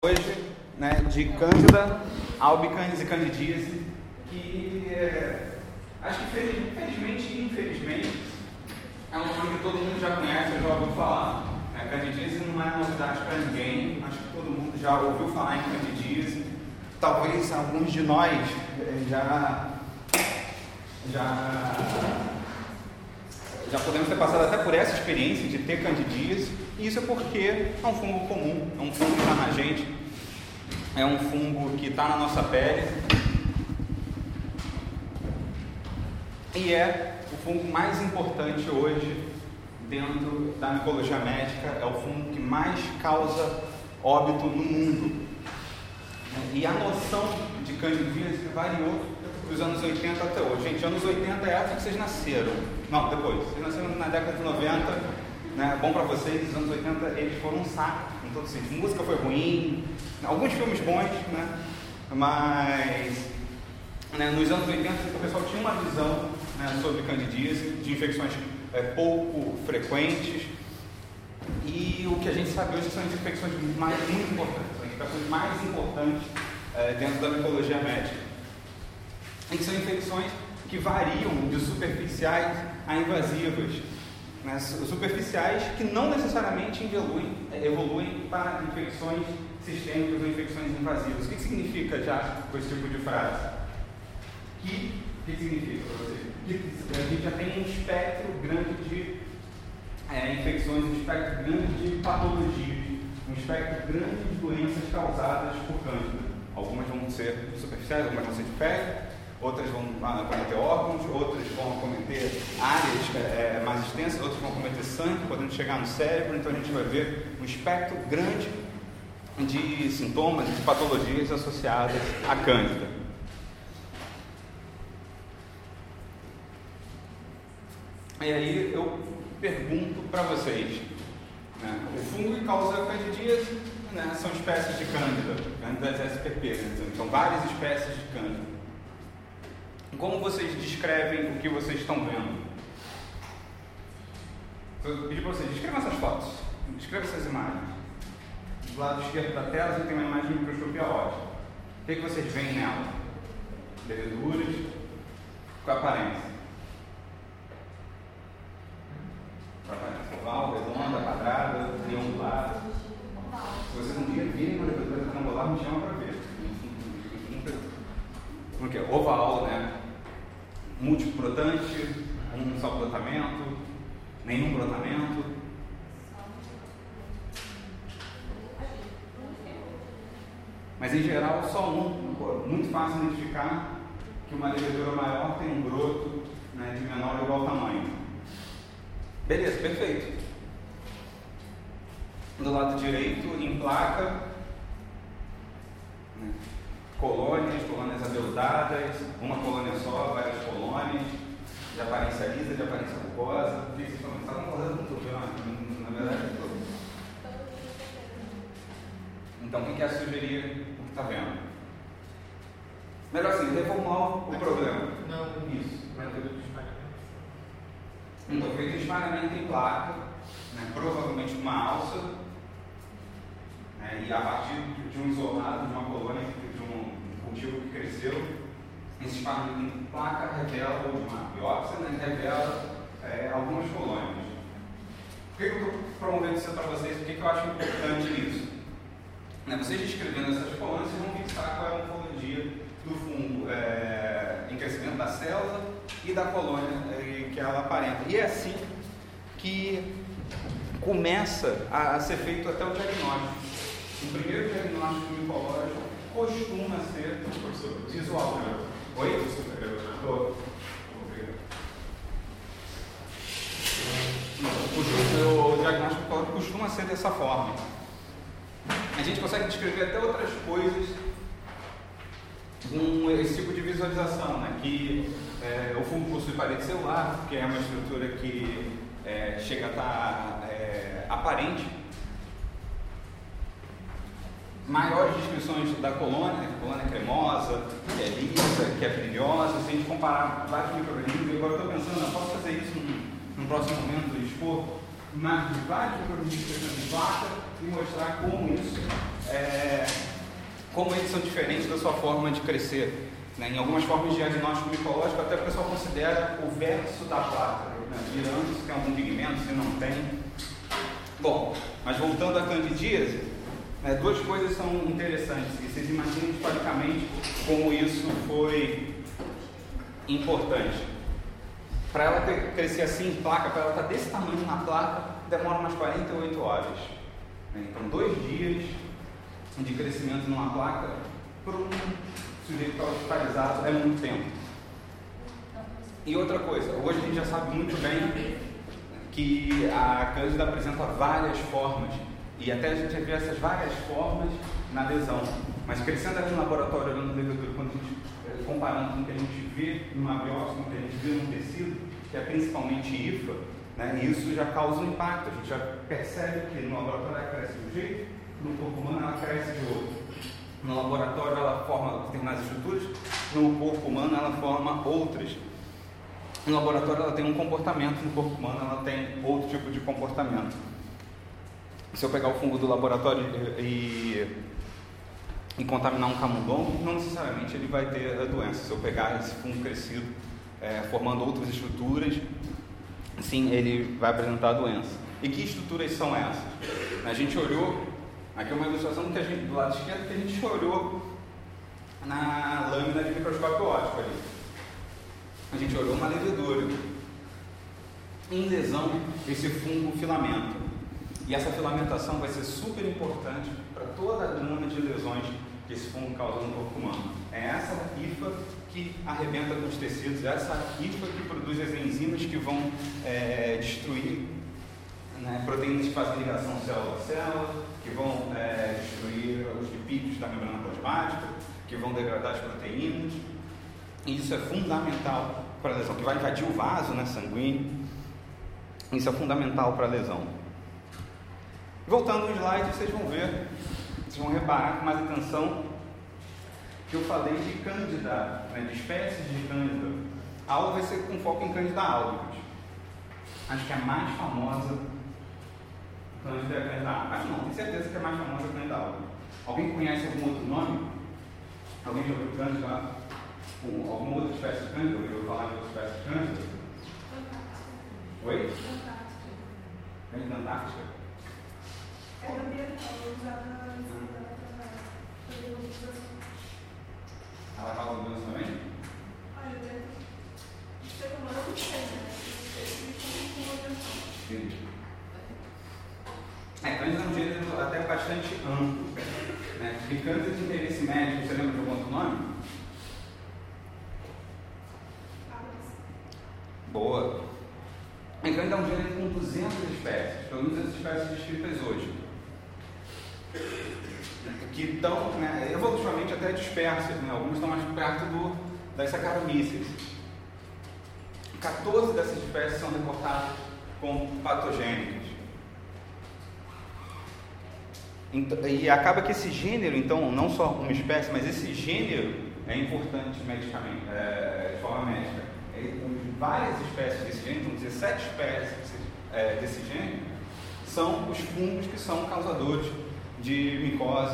Hoje, né, de Cândida, albicans e candidíase, que acho que felizmente e infelizmente é um nome que todo mundo já conhece, já ouviu falar. Candidíase não é novidade para ninguém, acho que todo mundo já ouviu falar em candidíase. Talvez alguns de nós já podemos ter passado até por essa experiência de ter candidíase, e isso é porque é um fungo comum, é um fungo que está na gente, é um fungo que está na nossa pele, e é o fungo mais importante hoje dentro da micologia médica, é o fungo que mais causa óbito no mundo. E a noção de candidíase variou dos anos 80 até hoje. Gente, anos 80 é a época que vocês nasceram. Não, depois. Vocês nasceram na década de 90, né? Bom pra vocês, os anos 80 eles foram um saco, em todo sentido. A música foi ruim, alguns filmes bons, né? Mas nos anos 80 o pessoal tinha uma visão, né, sobre candidíase, de infecções pouco frequentes. E o que a gente sabe hoje são as infecções muito importantes, as infecções mais importantes dentro da micologia médica. E que são infecções que variam de superficiais a invasivas, né? Superficiais que não necessariamente evoluem para infecções sistêmicas ou infecções invasivas. O que significa já com esse tipo de frase? O que significa para você? Que a gente já tem um espectro grande de infecções, um espectro grande de patologias, um espectro grande de doenças causadas por cândida. Algumas vão ser superficiais, algumas vão ser de pele, outras vão acometer órgãos, outras vão acometer áreas mais extensas, outras vão acometer sangue, podendo chegar no cérebro. Então a gente vai ver um espectro grande de sintomas e de patologias associadas à cândida. E aí eu pergunto para vocês, né, o fungo que causa candidíase, né, são espécies de cândida, Cândidas spp, né, são várias espécies de cândida. Como vocês descrevem o que vocês estão vendo? Eu pedi para vocês, descrevam essas fotos, descrevam essas imagens. Do lado esquerdo da tela, a gente tem uma imagem de microscopia óptica. O que vocês veem nela? Leveduras, com a aparência. Oval, redonda, quadrada, triangulada. Se vocês um dia virem uma levedura triangular, me chamam para ver. Porque oval, né? Múltiplo brotante, um só brotamento, nenhum brotamento. Mas em geral, só um. Muito fácil identificar que uma levedura maior tem um broto, né, de menor ou igual tamanho. Beleza, perfeito. Do lado direito, em placa, né, colônias abeludadas, uma colônia só, várias colônias, de aparência lisa, de aparência rugosa. Vocês estão concordando com tudo, na verdade, tudo. Então, o que é sugerir o que está vendo? Melhor assim, reformular o problema. Não, isso. Não. Então, feito um espalhamento em placa, né, provavelmente uma alça, né, e a partir de um isolado, de uma colônia, de um cultivo que cresceu, esse espalhamento em placa revela, ou de uma biópsia, né, revela algumas colônias. Por que eu estou promovendo isso para vocês? Por que eu acho importante isso? Né, vocês descrevendo essas colônias, vocês vão fixar qual é a morfologia do fungo em crescimento da célula e da colônia que ela aparenta. E é assim que começa a ser feito até o diagnóstico. O primeiro diagnóstico micológico costuma ser visual. Oi? O diagnóstico micológico costuma ser dessa forma. A gente consegue descrever até outras coisas com esse tipo de visualização, né? Que o fungo possui parede celular, que é uma estrutura que chega a estar aparente. Maiores descrições da colônia cremosa, que é lisa, que é brilhosa. Se a gente comparar vários micro-organismos, agora eu estou pensando, eu posso fazer isso num próximo momento, expor imagens de vários micro-organismos em placa e mostrar como isso como eles são diferentes da sua forma de crescer. Em algumas formas de diagnóstico micológico, até o pessoal considera o verso da placa, virando se tem algum pigmento, se não tem. Bom, mas voltando à candidíase, duas coisas são interessantes, e vocês imaginem historicamente como isso foi importante. Para ela crescer assim em placa, para ela estar desse tamanho na placa, demora umas 48 horas. Então, 2 dias de crescimento numa placa, para um sujeito que está hospitalizado, é muito tempo. E outra coisa, hoje a gente já sabe muito bem que a cândida apresenta várias formas, e até a gente vê essas várias formas na lesão. Mas crescendo aqui no laboratório, olhando o levedura, quando a gente, comparando com o que a gente vê numa biópsia, com o que a gente vê no tecido, que é principalmente IFA, isso já causa um impacto. A gente já percebe que no laboratório ela cresce de um jeito, no corpo humano ela cresce de outro. No laboratório ela forma determinadas estruturas, no corpo humano ela forma outras. No laboratório ela tem um comportamento, no corpo humano ela tem outro tipo de comportamento. Se eu pegar o fungo do laboratório e contaminar um camundongo, não necessariamente ele vai ter a doença. Se eu pegar esse fungo crescido, formando outras estruturas, sim, ele vai apresentar a doença. E que estruturas são essas? A gente olhou, aqui é uma ilustração que a gente, do lado esquerdo, que a gente olhou na lâmina de microscópio óptico ali. A gente olhou uma levedura. Em lesão, esse fungo filamenta. E essa filamentação vai ser super importante para toda a gama de lesões que esse fungo causa no corpo humano. É essa hifa que arrebenta com os tecidos, é essa hifa que produz as enzimas que vão destruir proteínas que fazem ligação célula a célula, que vão destruir os lipídios da membrana plasmática, que vão degradar as proteínas. E isso é fundamental para a lesão, que vai invadir o vaso sanguíneo. Isso é fundamental para a lesão. Voltando ao slide, vocês vão ver, vocês vão reparar com mais atenção que eu falei de cândida, de espécies de cândida. A aula vai ser com foco em cândida albicans. Acho que a mais famosa cândida é a cândida albicans. Acho não, tenho certeza que a mais famosa é a cândida albicans. Alguém conhece algum outro nome? Alguém já ouviu cândida? Alguma outra espécie de cândida? Ouviu falar de outra espécie de cândida? Oi? Cândida antártica? É ambiental, usada Ela causa doença também? Olha, o ser humano não tem, Entendi. Cândida é um gênero até bastante amplo. Porque cândida de interesse médico, você lembra de algum outro nome? Boa. Cândida é um gênero com 200 espécies, pelo menos as espécies descritas hoje, que estão evolutivamente até dispersas, algumas estão mais perto das Saccharomyces. 14 dessas espécies são reportadas como patogênicas. E acaba que esse gênero, então, não só uma espécie, mas esse gênero é importante medicamente, de forma médica. Várias espécies desse gênero, então 17 espécies desse gênero, são os fungos que são causadores de micose,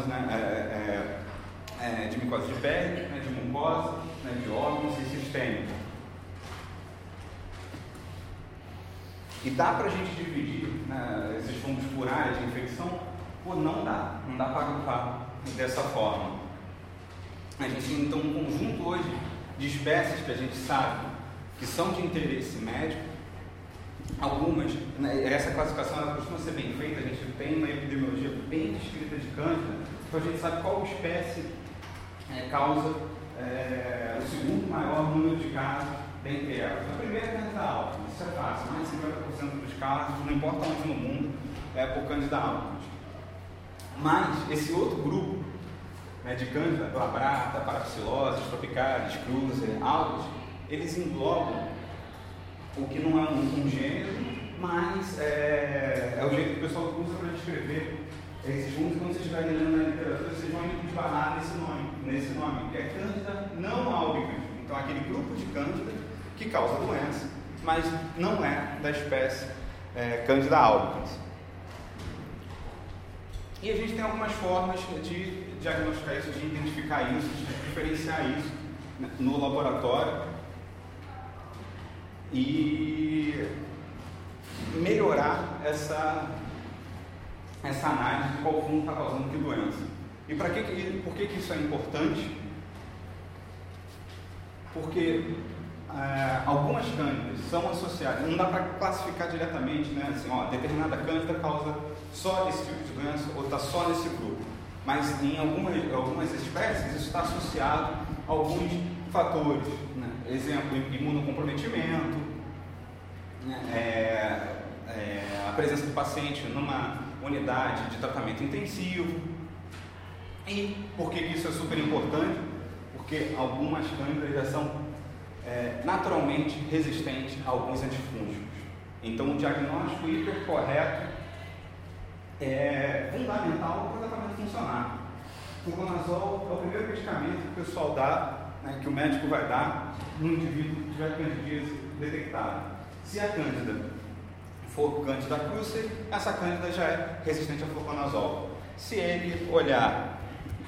de micose de pele, de mucosa, de órgãos e sistêmica. E dá para a gente dividir esses fungos por área de infecção? Não dá para agrupar dessa forma. A gente tem então um conjunto hoje de espécies que a gente sabe que são de interesse médico. Algumas, essa classificação ela costuma ser bem feita, a gente tem uma epidemiologia bem descrita de cândida, então a gente sabe qual espécie causa o segundo maior número de casos dentre elas. A primeira é a cândida albicans, isso é fácil, mais de 50% dos casos, não importa onde no mundo, é por cândida albicans. Mas esse outro grupo de cândida, glabrata, parapsilose, tropicalis, cruzi, albicans, eles englobam o que não é um gênero, mas é o jeito que o pessoal usa para descrever esses fungos. Quando vocês estiverem lendo na literatura, vocês vão esbarrar nesse nome, que é cândida não albicans. Então, aquele grupo de cândida que causa doença, mas não é da espécie cândida albicans. E a gente tem algumas formas de diagnosticar isso, de identificar isso, de diferenciar isso no laboratório e melhorar essa análise de qual fungo está causando que doença. E por que isso é importante? Porque algumas cândidas são associadas, não dá para classificar diretamente, né? Assim, determinada cândida causa só esse tipo de doença ou está só nesse grupo. Mas em algumas espécies isso está associado a alguns fatores, né? Exemplo, imunocomprometimento, né? A presença do paciente numa unidade de tratamento intensivo. E por que isso é super importante? Porque algumas cândidas já são naturalmente resistentes a alguns antifúngicos. Então o diagnóstico hipercorreto é fundamental para o tratamento funcionar. O fluconazol é o primeiro medicamento que o pessoal dá, né, que o médico vai dar no indivíduo que tiver candidíase detectada. Se a cândida for Candida krusei, essa cândida já é resistente ao fluconazol. Se ele olhar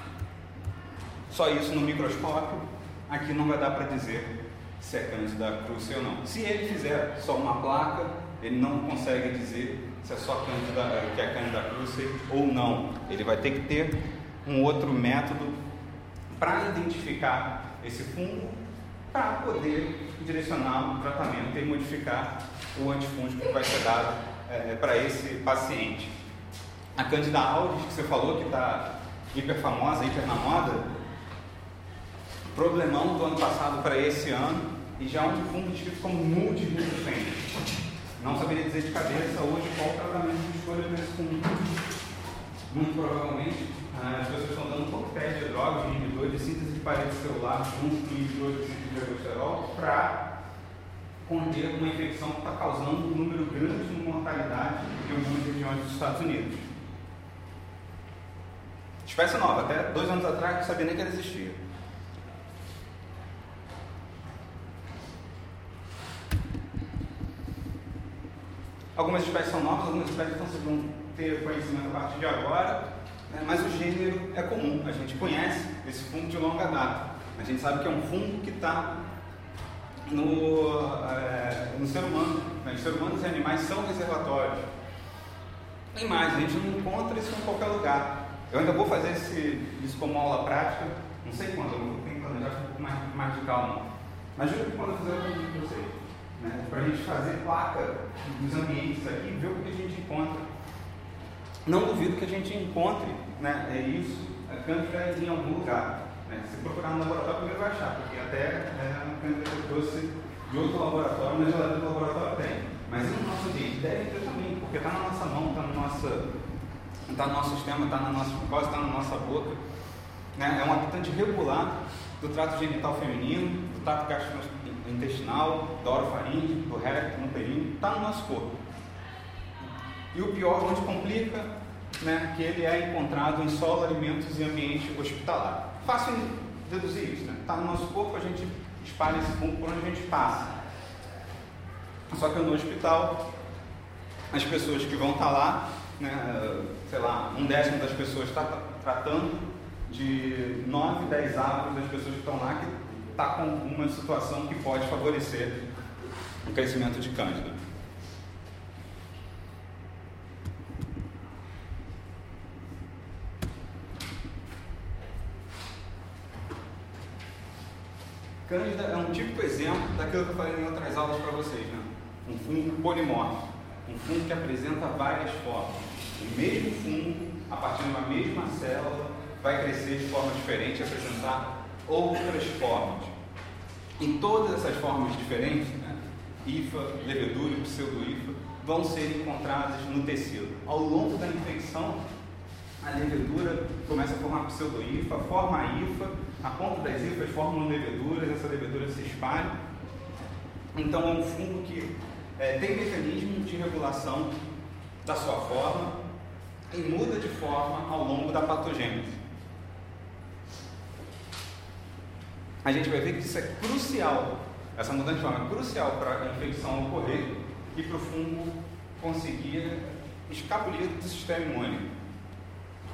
só isso no microscópio, aqui não vai dar para dizer se é Candida krusei ou não. Se ele fizer só uma placa, ele não consegue dizer se é só Candida krusei ou não. Ele vai ter que ter um outro método para identificar esse fungo, para poder direcionar o tratamento e modificar o antifúngico que vai ser dado para esse paciente. A Candida auris, que você falou que está hiper famosa, hiper na moda, problemão do ano passado para esse ano, e já um fungo descrito como multiresistente. Não saberia dizer de cabeça hoje qual o tratamento de escolha desse fungo. Muito provavelmente as pessoas estão dando coquetéis de drogas, de inibidores de síntese de parede celular junto com inibidores de síntese de ergosterol para conter uma infecção que está causando um número grande de mortalidade em algumas regiões dos Estados Unidos. Espécie nova, até 2 anos atrás não sabia nem que ela existia. Algumas espécies são novas, algumas espécies vocês vão ter conhecimento a partir de agora, né? Mas o gênero é comum, a gente conhece esse fungo de longa data. A gente sabe que é um fungo que está no ser humano, né? Os seres humanos e animais são reservatórios. Tem mais, a gente não encontra isso em qualquer lugar. Eu ainda vou fazer isso como aula prática, não sei quando, eu tenho que planejar um pouco mais de calma. Mas juro que quando eu fizer eu vou com vocês. Né, para a gente fazer placa dos ambientes aqui e ver o que a gente encontra. Não duvido que a gente encontre, né, isso, a cândida em algum lugar. Né? Se procurar no laboratório, primeiro vai achar, porque até a cândida que eu trouxe de outro laboratório, na geladeira do laboratório tem. Mas no nosso ambiente deve ter também, porque está na nossa mão, está no nosso sistema, está na nossa mucosa, está na nossa boca. Né? É um habitante regular do trato genital feminino, do trato gastrointestinal, da orofaringe, do recto, no períneo, está no nosso corpo. E o pior, onde complica, né, que ele é encontrado em solo, alimentos e ambiente hospitalar. Fácil deduzir isso, né? Está no nosso corpo, a gente espalha esse fungo por onde a gente passa. Só que no hospital, as pessoas que vão estar lá, né, sei lá, 1/10 das pessoas está tratando de 9, 10 árvores das pessoas que estão lá que está com uma situação que pode favorecer o crescimento de cândida. Cândida é um típico exemplo daquilo que eu falei em outras aulas para vocês, né? Um fungo polimórfico, um fungo que apresenta várias formas. O mesmo fungo, a partir de uma mesma célula, vai crescer de forma diferente e apresentar outras formas. E todas essas formas diferentes, né, hifa, levedura e pseudo-hifa, vão ser encontradas no tecido. Ao longo da infecção, a levedura começa a formar pseudo-hifa, forma a hifa, a ponta das hifas formam leveduras, essa levedura se espalha. Então é um fungo que tem mecanismo de regulação da sua forma e muda de forma ao longo da patogênese. A gente vai ver que isso é crucial, essa mudança de forma é crucial para a infecção ocorrer e para o fungo conseguir escapulir do sistema imune.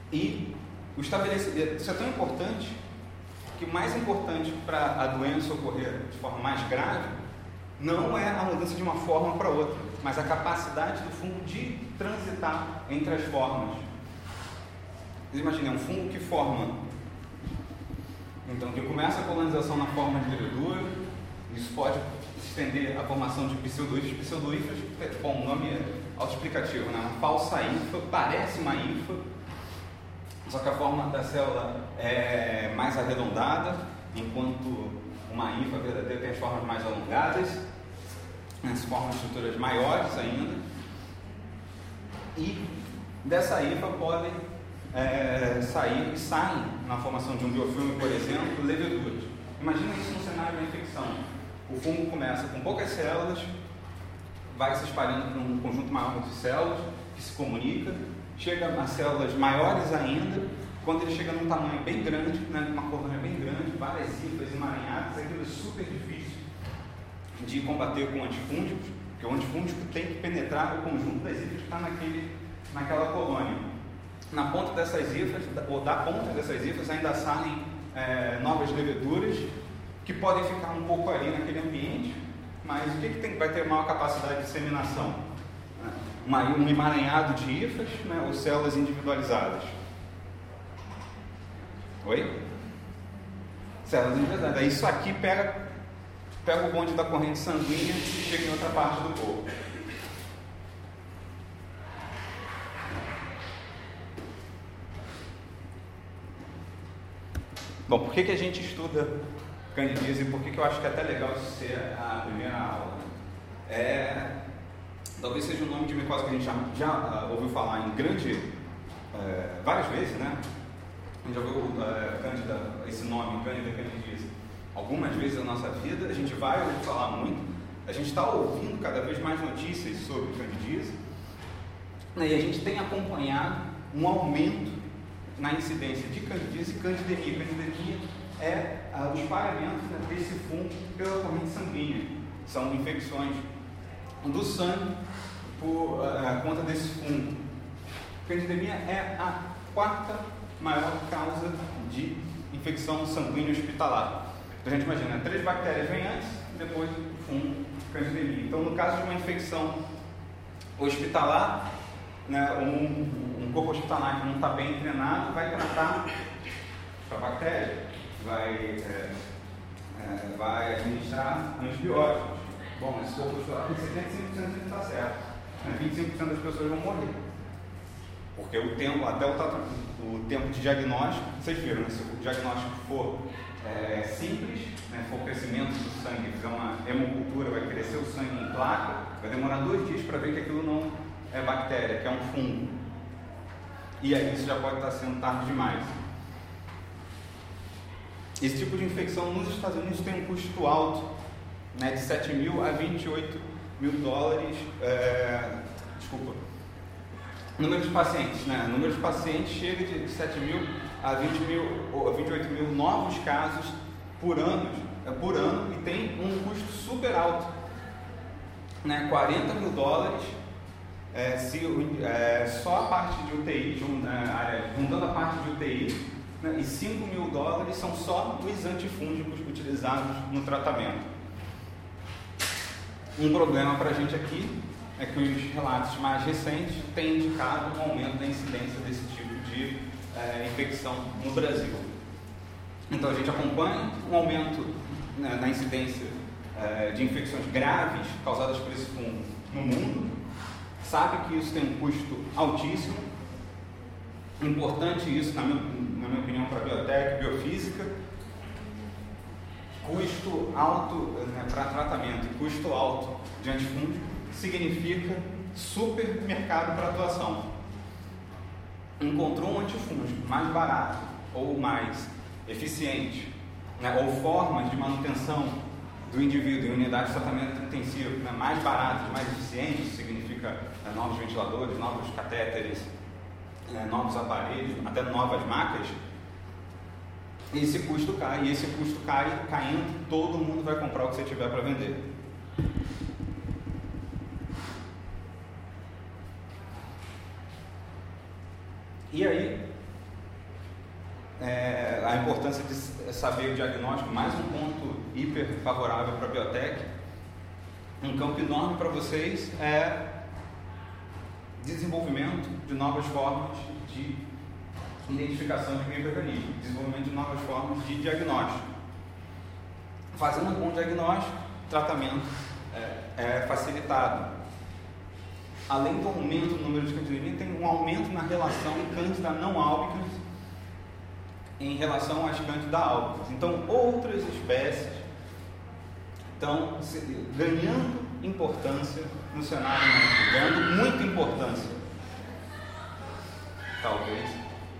E o estabelecimento, isso é tão importante, que o mais importante para a doença ocorrer de forma mais grave não é a mudança de uma forma para outra, mas a capacidade do fungo de transitar entre as formas. Vocês imaginem, um fungo que forma, então, que começa a colonização na forma de levedura, isso pode estender a formação de pseudoífas. Pseudoífas, bom, o nome é autoexplicativo, né? Uma falsa hifa, parece uma hifa, só que a forma da célula é mais arredondada, enquanto uma hifa verdadeira tem as formas mais alongadas, as formas de estruturas maiores ainda, e dessa hifa podem saem na formação de um biofilme, por exemplo, leveduras. Imagina isso no cenário da infecção. O fungo começa com poucas células, vai se espalhando para um conjunto maior de células, que se comunica, chega a células maiores ainda. Quando ele chega num tamanho bem grande, né, uma colônia bem grande, várias hifas emaranhadas, aquilo é super difícil de combater com antifúngicos, porque o antifúngico tem que penetrar o conjunto das hifas que está naquela colônia. Na ponta dessas hifas, ou da ponta dessas hifas, ainda saem novas leveduras que podem ficar um pouco ali naquele ambiente, mas o que vai ter maior capacidade de disseminação? Um emaranhado de hifas, né, ou células individualizadas? Oi? Células individualizadas. Isso aqui pega o bonde da corrente sanguínea e chega em outra parte do corpo. Bom, por que a gente estuda candidíase e por que eu acho que é até legal isso ser a primeira aula? Talvez seja um nome de micose que a gente já ouviu falar várias vezes, né? A gente já ouviu esse nome, Candida candidíase, algumas vezes na nossa vida. A gente vai ouvir falar muito. A gente está ouvindo cada vez mais notícias sobre candidíase, né? E a gente tem acompanhado um aumento na incidência de candidíase e candidemia. Candidemia é o espalhamento, né, desse fungo pela corrente sanguínea. São infecções do sangue por conta desse fungo. Candidemia é a quarta maior causa de infecção sanguínea hospitalar. Então a gente imagina, 3 bactérias vêm antes, depois o fungo, candidemia. Então, no caso de uma infecção hospitalar, né, um corpo hospitalar que não está bem treinado vai tratar a bactéria, vai administrar antibióticos. Bom, esse corpo hospitalar tem 75% de estar certo, 25% das pessoas vão morrer, porque o tempo, até o tempo de diagnóstico, vocês viram, né, se o diagnóstico for simples, né, for crescimento do sangue, fizer uma hemocultura, vai crescer o sangue em placa, vai demorar 2 dias para ver que aquilo não é bactéria, que é um fungo. E aí isso já pode estar sendo tarde demais. Esse tipo de infecção nos Estados Unidos tem um custo alto, né, de 7 mil a 28 mil dólares. Número de pacientes, né? O número de pacientes chega de 7 mil a 28 mil novos casos por ano e tem um custo super alto, né? 40 mil dólares. Só a parte de UTI, juntando a parte de UTI, né, e 5 mil dólares são só os antifúngicos utilizados no tratamento. Um problema para a gente aqui é que os relatos mais recentes têm indicado um aumento da incidência desse tipo de infecção no Brasil. Então a gente acompanha um aumento, né, na incidência de infecções graves causadas por esse fungo no mundo. Sabe que isso tem um custo altíssimo, importante isso, na minha opinião, para a biotécnica e biofísica. Custo alto, né, para tratamento e custo alto de antifúngico significa super mercado para atuação. Encontrou um antifúngico mais barato ou mais eficiente, né, ou formas de manutenção do indivíduo em unidade de tratamento intensivo, né, mais baratas, mais eficientes, significa novos ventiladores, novos catéteres, novos aparelhos, até novas macas. Esse custo cai, e esse custo caindo, todo mundo vai comprar o que você tiver para vender. E aí, a importância de saber o diagnóstico, mais um ponto hiper favorável para a biotech. Um campo enorme para vocês é desenvolvimento de novas formas de identificação de micro-organismos, desenvolvimento de novas formas de diagnóstico. Fazendo um bom diagnóstico, tratamento é facilitado. Além do aumento do número de candidemia, tem um aumento na relação cândida não álbicas em relação às cândida álbicas. Então, outras espécies estão ganhando importância no cenário médico, ganhando muita importância. Talvez.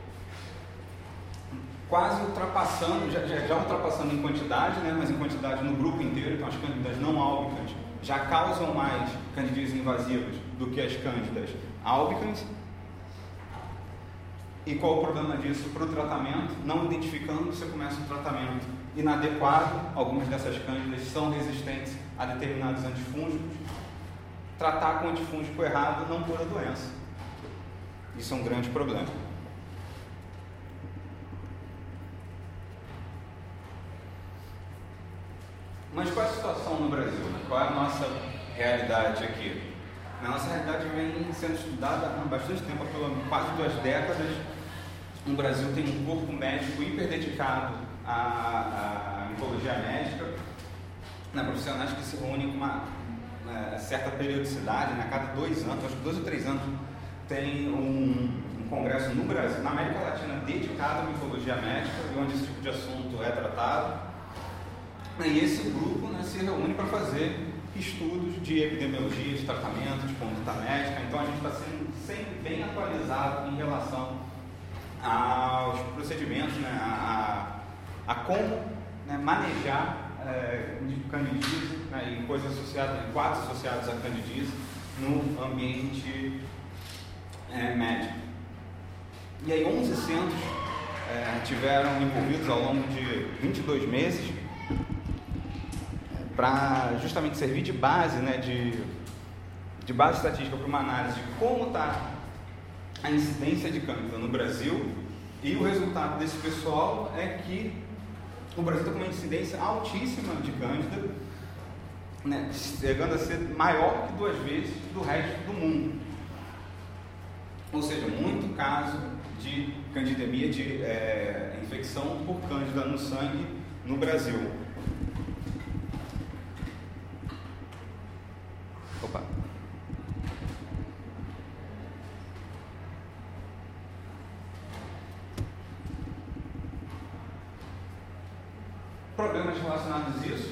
Quase ultrapassando, já ultrapassando em quantidade, né, mas em quantidade no grupo inteiro. Então, as cândidas não álbicas já causam mais candidíases invasivas do que as cândidas álbicas. E qual o problema disso para o tratamento? Não identificando, você começa um tratamento inadequado. Algumas dessas cândidas são resistentes a determinados antifúngicos. Tratar com antifúngico errado não cura a doença. Isso é um grande problema. Mas qual é a situação no Brasil? Né? Qual é a nossa realidade aqui? A nossa realidade vem sendo estudada há bastante tempo, há quase 2 décadas. No Brasil tem um corpo médico hiper dedicado à oncologia médica, profissionais que se reúnem com uma certa periodicidade, a cada 2 anos, acho que 2 ou 3 anos, tem um congresso no Brasil, na América Latina, dedicado à oncologia médica, onde esse tipo de assunto é tratado. E esse grupo se reúne para fazer estudos de epidemiologia, de tratamento, de conduta médica. Então a gente está sendo sempre bem atualizado em relação aos procedimentos, a como manejar candidíase e coisas associadas, quadros associados a candidíase no ambiente médico. E aí 11 centros tiveram envolvidos ao longo de 22 meses para justamente servir de base, de base estatística para uma análise de como está a incidência de cândida no Brasil. E o resultado desse pessoal é que o Brasil está com uma incidência altíssima de cândida, chegando a ser maior que 2 vezes do resto do mundo. Ou seja, muito caso de candidemia, de infecção por cândida no sangue no Brasil. Opa. Problemas relacionados a isso,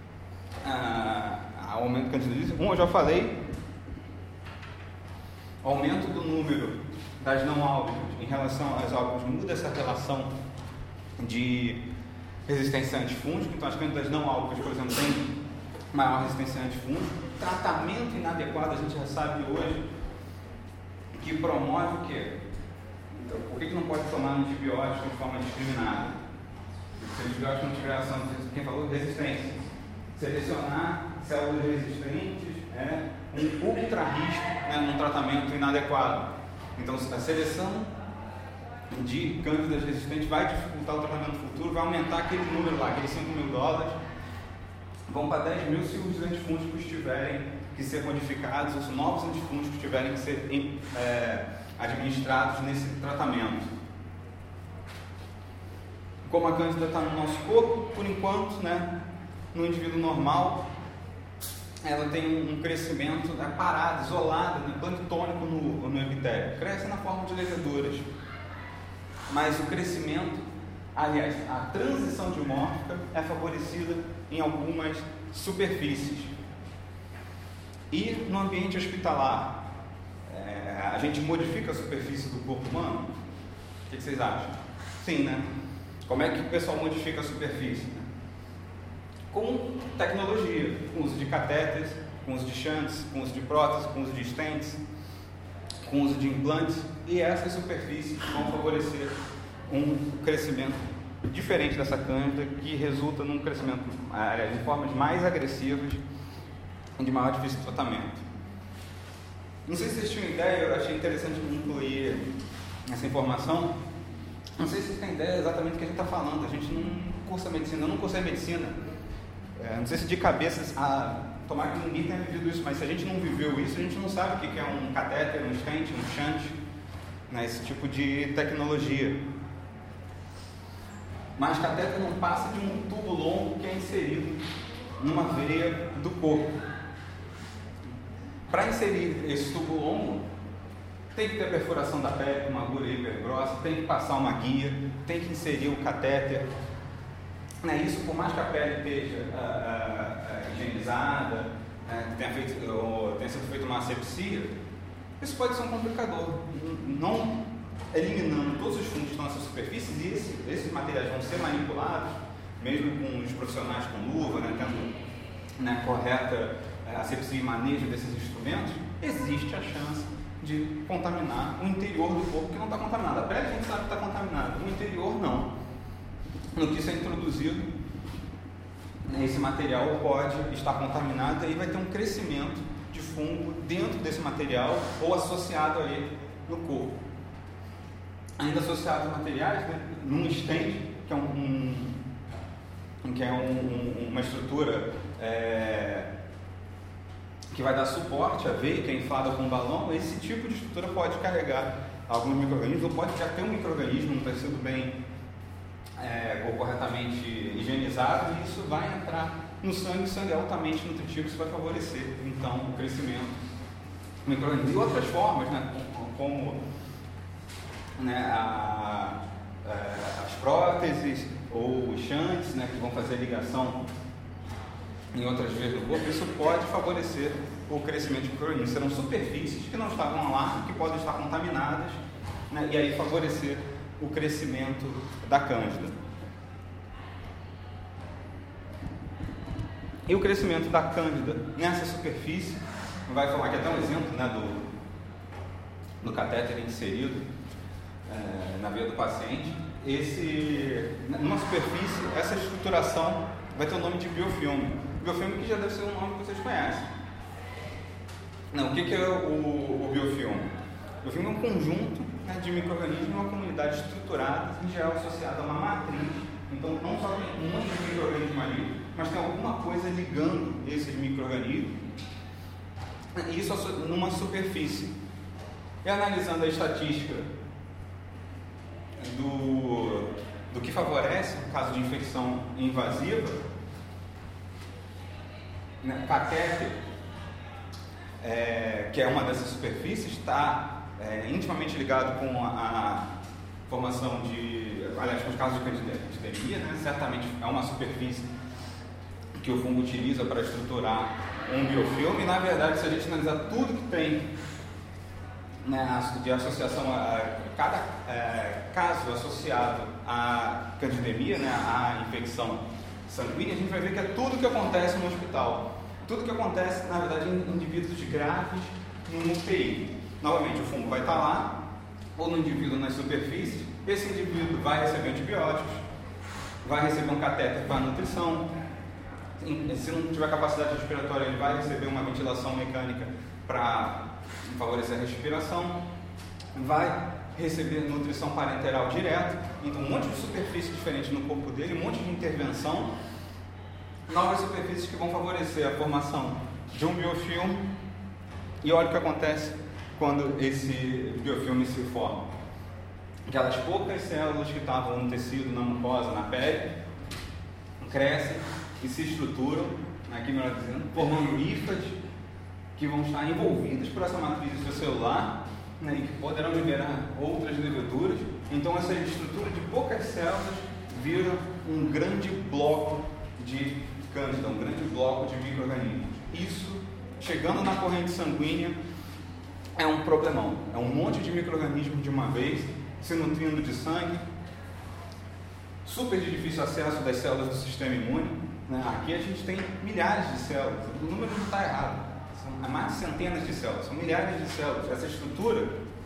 ao aumento do candidíase. Eu já falei, aumento do número das não álbicas em relação às álbicas muda essa relação de resistência a antifúngico. Então as cândidas não álbicas, por exemplo, têm maior resistência a antifúngico. Tratamento inadequado, a gente já sabe hoje que promove o quê? Então, por que não pode tomar antibiótico de forma discriminada? Se o antibiótico não tiver ação, quem falou? Resistência. Selecionar células resistentes é um ultra risco num tratamento inadequado. Então, a seleção de cândidas resistentes vai dificultar o tratamento futuro, vai aumentar aquele número lá, aqueles $5.000, vão para 10 mil se os antifúngicos tiverem que ser modificados, ou se novos antifúngicos tiverem que ser administrados nesse tratamento. Como a cândida está no nosso corpo, por enquanto, no indivíduo normal, ela tem um crescimento parado, isolado, planctônico no epitélio. Cresce na forma de leveduras. Mas o crescimento, aliás, a transição dimórfica é favorecida em algumas superfícies. E no ambiente hospitalar, a gente modifica a superfície do corpo humano? O que vocês acham? Sim, Como é que o pessoal modifica a superfície? Com tecnologia, com uso de catéteres, com uso de shunts, com uso de próteses, com uso de stents, com uso de implantes, e essas superfícies vão favorecer um crescimento diferente dessa cândida, que resulta num crescimento em formas mais agressivas e de maior difícil de tratamento. Não sei se vocês tinham ideia, eu achei interessante incluir essa informação. Não sei se vocês têm ideia exatamente do que a gente está falando. A gente não cursa medicina, eu não cursei medicina. Não sei se de cabeça, tomara que ninguém tenha vivido isso, mas se a gente não viveu isso, a gente não sabe o que é um catéter, um stent, um shunt, né, esse tipo de tecnologia. Mas catéter não passa de um tubo longo que é inserido numa veia do corpo. Para inserir esse tubo longo, tem que ter a perfuração da pele com uma agulha hiper grossa, tem que passar uma guia, tem que inserir o catéter. Isso, por mais que a pele esteja higienizada, tenha sido feita uma asepsia, isso pode ser um complicador. Não eliminando todos os fungos que estão nessa superfície, e esses materiais vão ser manipulados, mesmo com os profissionais com luva, tendo correta asepsia e manejo desses instrumentos, existe a chance de contaminar o interior do corpo que não está contaminado. A pele a gente sabe que está contaminada, o interior não. No que isso é introduzido, esse material pode estar contaminado e aí vai ter um crescimento de fungo dentro desse material ou associado a ele no corpo. Ainda associado a materiais, num stent, que é uma estrutura que vai dar suporte à veia, que é inflada com um balão, esse tipo de estrutura pode carregar alguns micro-organismos, ou pode já ter um micro-organismo, não ter sido bem ou corretamente higienizado, e isso vai entrar no sangue. O sangue é altamente nutritivo, isso vai favorecer então o crescimento do micro-organismo. E outras formas, como as próteses ou os shunts, que vão fazer ligação em outras veias do corpo, isso pode favorecer o crescimento de micro-organismos. Serão superfícies que não estavam lá, que podem estar contaminadas, e aí favorecer o crescimento da cândida. E o crescimento da cândida nessa superfície, vai falar aqui até um exemplo do catéter inserido na veia do paciente. Numa superfície, essa estruturação vai ter o nome de biofilme. Biofilme que já deve ser um nome que vocês conhecem. O que é o biofilme? O biofilme é um conjunto de micro-organismos, uma comunidade estruturada, em geral associada a uma matriz. Então, não só tem um monte de micro-organismos ali, mas tem alguma coisa ligando esses micro-organismos, e isso numa superfície. E analisando a estatística do que favorece o caso de infecção invasiva, catéter, que é uma dessas superfícies, está intimamente ligado com a formação com os casos de candidemia, certamente é uma superfície que o fungo utiliza para estruturar um biofilme. E, na verdade, se a gente analisar tudo que tem de associação a cada caso associado à candidemia, à infecção sanguínea, a gente vai ver que é tudo que acontece no hospital. Tudo que acontece, na verdade, em indivíduos graves no UTI. Novamente, o fungo vai estar lá, ou no indivíduo nas superfícies. Esse indivíduo vai receber antibióticos, vai receber um catéter para nutrição. Se não tiver capacidade respiratória, ele vai receber uma ventilação mecânica para favorecer a respiração, vai receber nutrição parenteral direto. Então, um monte de superfície diferente no corpo dele, um monte de intervenção, novas superfícies que vão favorecer a formação de um biofilme. E olha o que acontece quando esse biofilme se forma. Aquelas poucas células que estavam no tecido, na mucosa, na pele, crescem e se estruturam, aqui melhor dizendo, formando hifas que vão estar envolvidas por essa matriz extracelular, e que poderão liberar outras leveduras. Então essa estrutura de poucas células vira um grande bloco de cândida, um grande bloco de micro-organismos. Isso, chegando na corrente sanguínea, é um problemão. É um monte de micro-organismos de uma vez, se nutrindo de sangue, super de difícil acesso das células do sistema imune. Aqui a gente tem milhares de células, o número não está errado, são mais de centenas de células, são milhares de células. Essa estrutura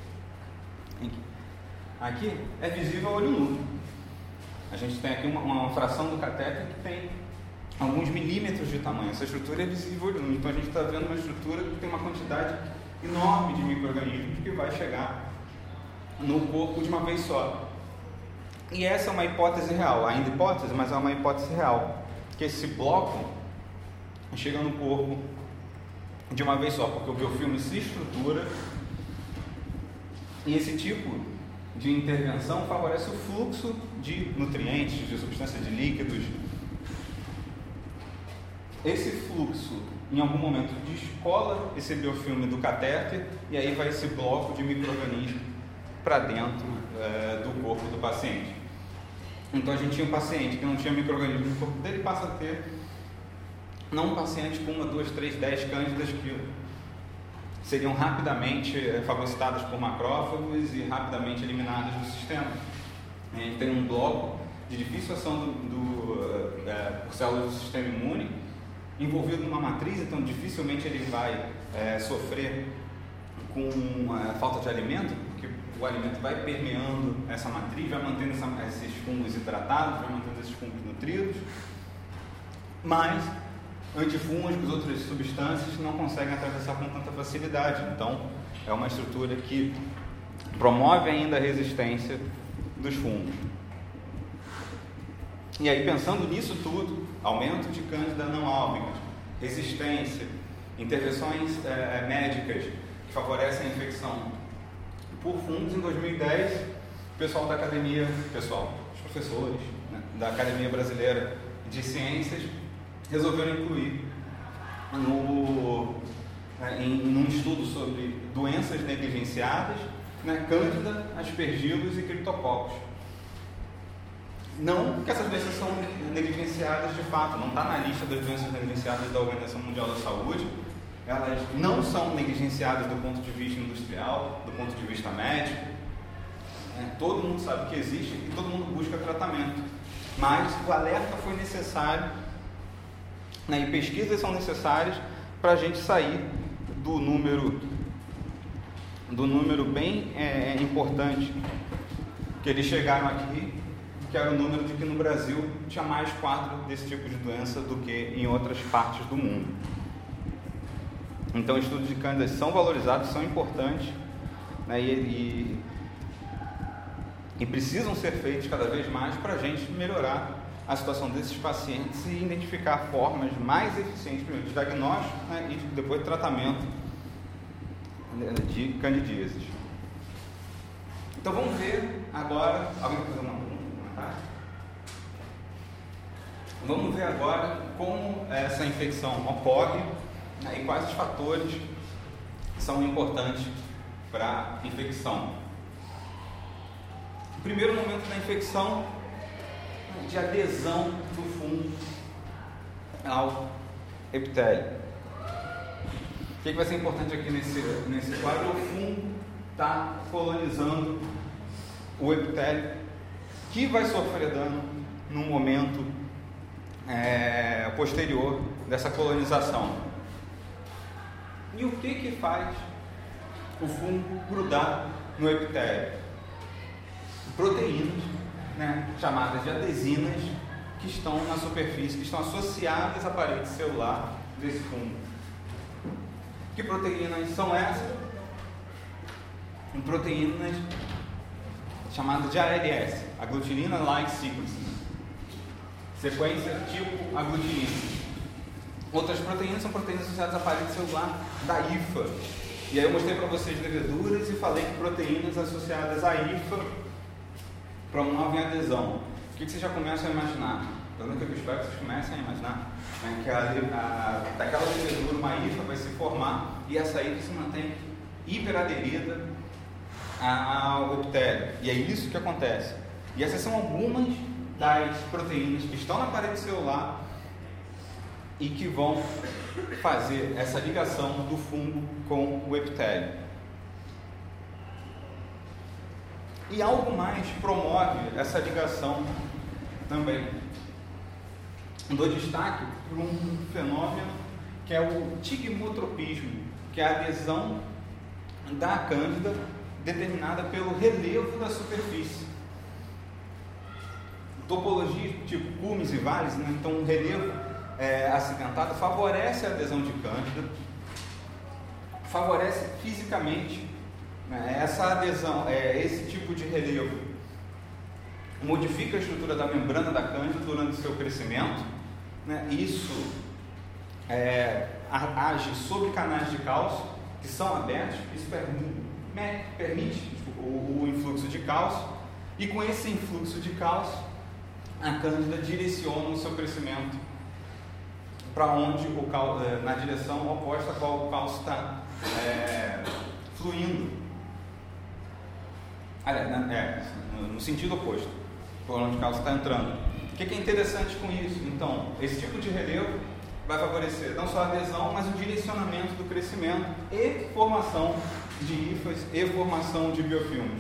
aqui é visível a olho nu. A gente tem aqui uma fração do catéter que tem alguns milímetros de tamanho. Essa estrutura é visível a olho nu, então a gente está vendo uma estrutura que tem uma quantidade enorme de micro-organismos que vai chegar no corpo de uma vez só. E essa é uma hipótese real, ainda hipótese, mas é uma hipótese real, que esse bloco chega no corpo de uma vez só, porque o biofilme se estrutura e esse tipo de intervenção favorece o fluxo de nutrientes, de substâncias, de líquidos. Esse fluxo, em algum momento, descola esse biofilme do catéter e aí vai esse bloco de micro-organismos para dentro do corpo do paciente. Então a gente tinha um paciente que não tinha micro-organismo no corpo dele, passa a ter, não um paciente com 1, 2, 3, 10 cândidas que seriam rapidamente fagocitadas por macrófagos e rapidamente eliminadas do sistema. A gente tem um bloco de difícil ação por células do sistema imune, envolvido numa matriz, então dificilmente ele vai sofrer com falta de alimento, porque o alimento vai permeando essa matriz, vai mantendo esses fungos hidratados, vai mantendo esses fungos nutridos, mas antifúngicos, outras substâncias não conseguem atravessar com tanta facilidade. Então é uma estrutura que promove ainda a resistência dos fungos. E aí, pensando nisso tudo, aumento de cândida não álbicas, resistência, intervenções médicas que favorecem a infecção por fungos, em 2010, o pessoal da academia, os professores, né, da Academia Brasileira de Ciências resolveram incluir num estudo sobre doenças negligenciadas, né, cândida, aspergilos e criptococcus. Não que essas doenças são negligenciadas de fato, não está na lista das doenças negligenciadas da Organização Mundial da Saúde, elas não são negligenciadas do ponto de vista industrial, do ponto de vista médico, todo mundo sabe que existe e todo mundo busca tratamento, mas o alerta foi necessário, né, e pesquisas são necessárias para a gente sair do número bem importante que eles chegaram aqui, que era o número de que no Brasil tinha mais quadro desse tipo de doença do que em outras partes do mundo. Então, estudos de cândidas são valorizados, são importantes, né, e precisam ser feitos cada vez mais para a gente melhorar a situação desses pacientes e identificar formas mais eficientes, primeiro, de diagnóstico, né, e depois de tratamento de candidíases. Então, vamos ver agora... Alguém quer fazer uma pergunta? Vamos ver agora como essa infecção ocorre, né, e quais os fatores são importantes para a infecção. O primeiro momento da infecção é de adesão do fungo ao epitélio. O que vai ser importante aqui nesse quadro? O fungo está colonizando o epitélio, que vai sofrer dano no momento posterior dessa colonização. E o que faz o fungo grudar no epitélio? Proteínas, né, chamadas de adesinas, que estão na superfície, que estão associadas à parede celular desse fungo. Que proteínas são essas? Proteínas chamadas de ALS, Agglutinin-like sequence, sequência tipo aglutinina. Outras proteínas são proteínas associadas à parede celular da IFA. E aí eu mostrei para vocês leveduras e falei que proteínas associadas à IFA promovem a adesão. O que vocês já começam a imaginar? Pelo menos que eu espero que vocês comecem a imaginar, né, que daquela levedura uma IFA vai se formar e essa IFA se mantém hiperaderida ao epitélio. E é isso que acontece. E essas são algumas das proteínas que estão na parede celular e que vão fazer essa ligação do fungo com o epitélio. E algo mais promove essa ligação também. Dou destaque para um fenômeno que é o tigmotropismo, que é a adesão da cândida determinada pelo relevo da superfície. Topologia tipo cumes e vales, né? Então um relevo acidentado favorece a adesão de cândida, favorece fisicamente, né, essa adesão, esse tipo de relevo modifica a estrutura da membrana da cândida durante o seu crescimento, né? Isso age sobre canais de cálcio que são abertos, isso permite o influxo de cálcio, e com esse influxo de cálcio, a cândida direciona o seu crescimento para onde na direção oposta a qual o cálcio está fluindo. No sentido oposto, por onde o cálcio está entrando. O que é interessante com isso? Então, esse tipo de relevo vai favorecer não só a adesão, mas o direcionamento do crescimento e formação de hifas e formação de biofilmes.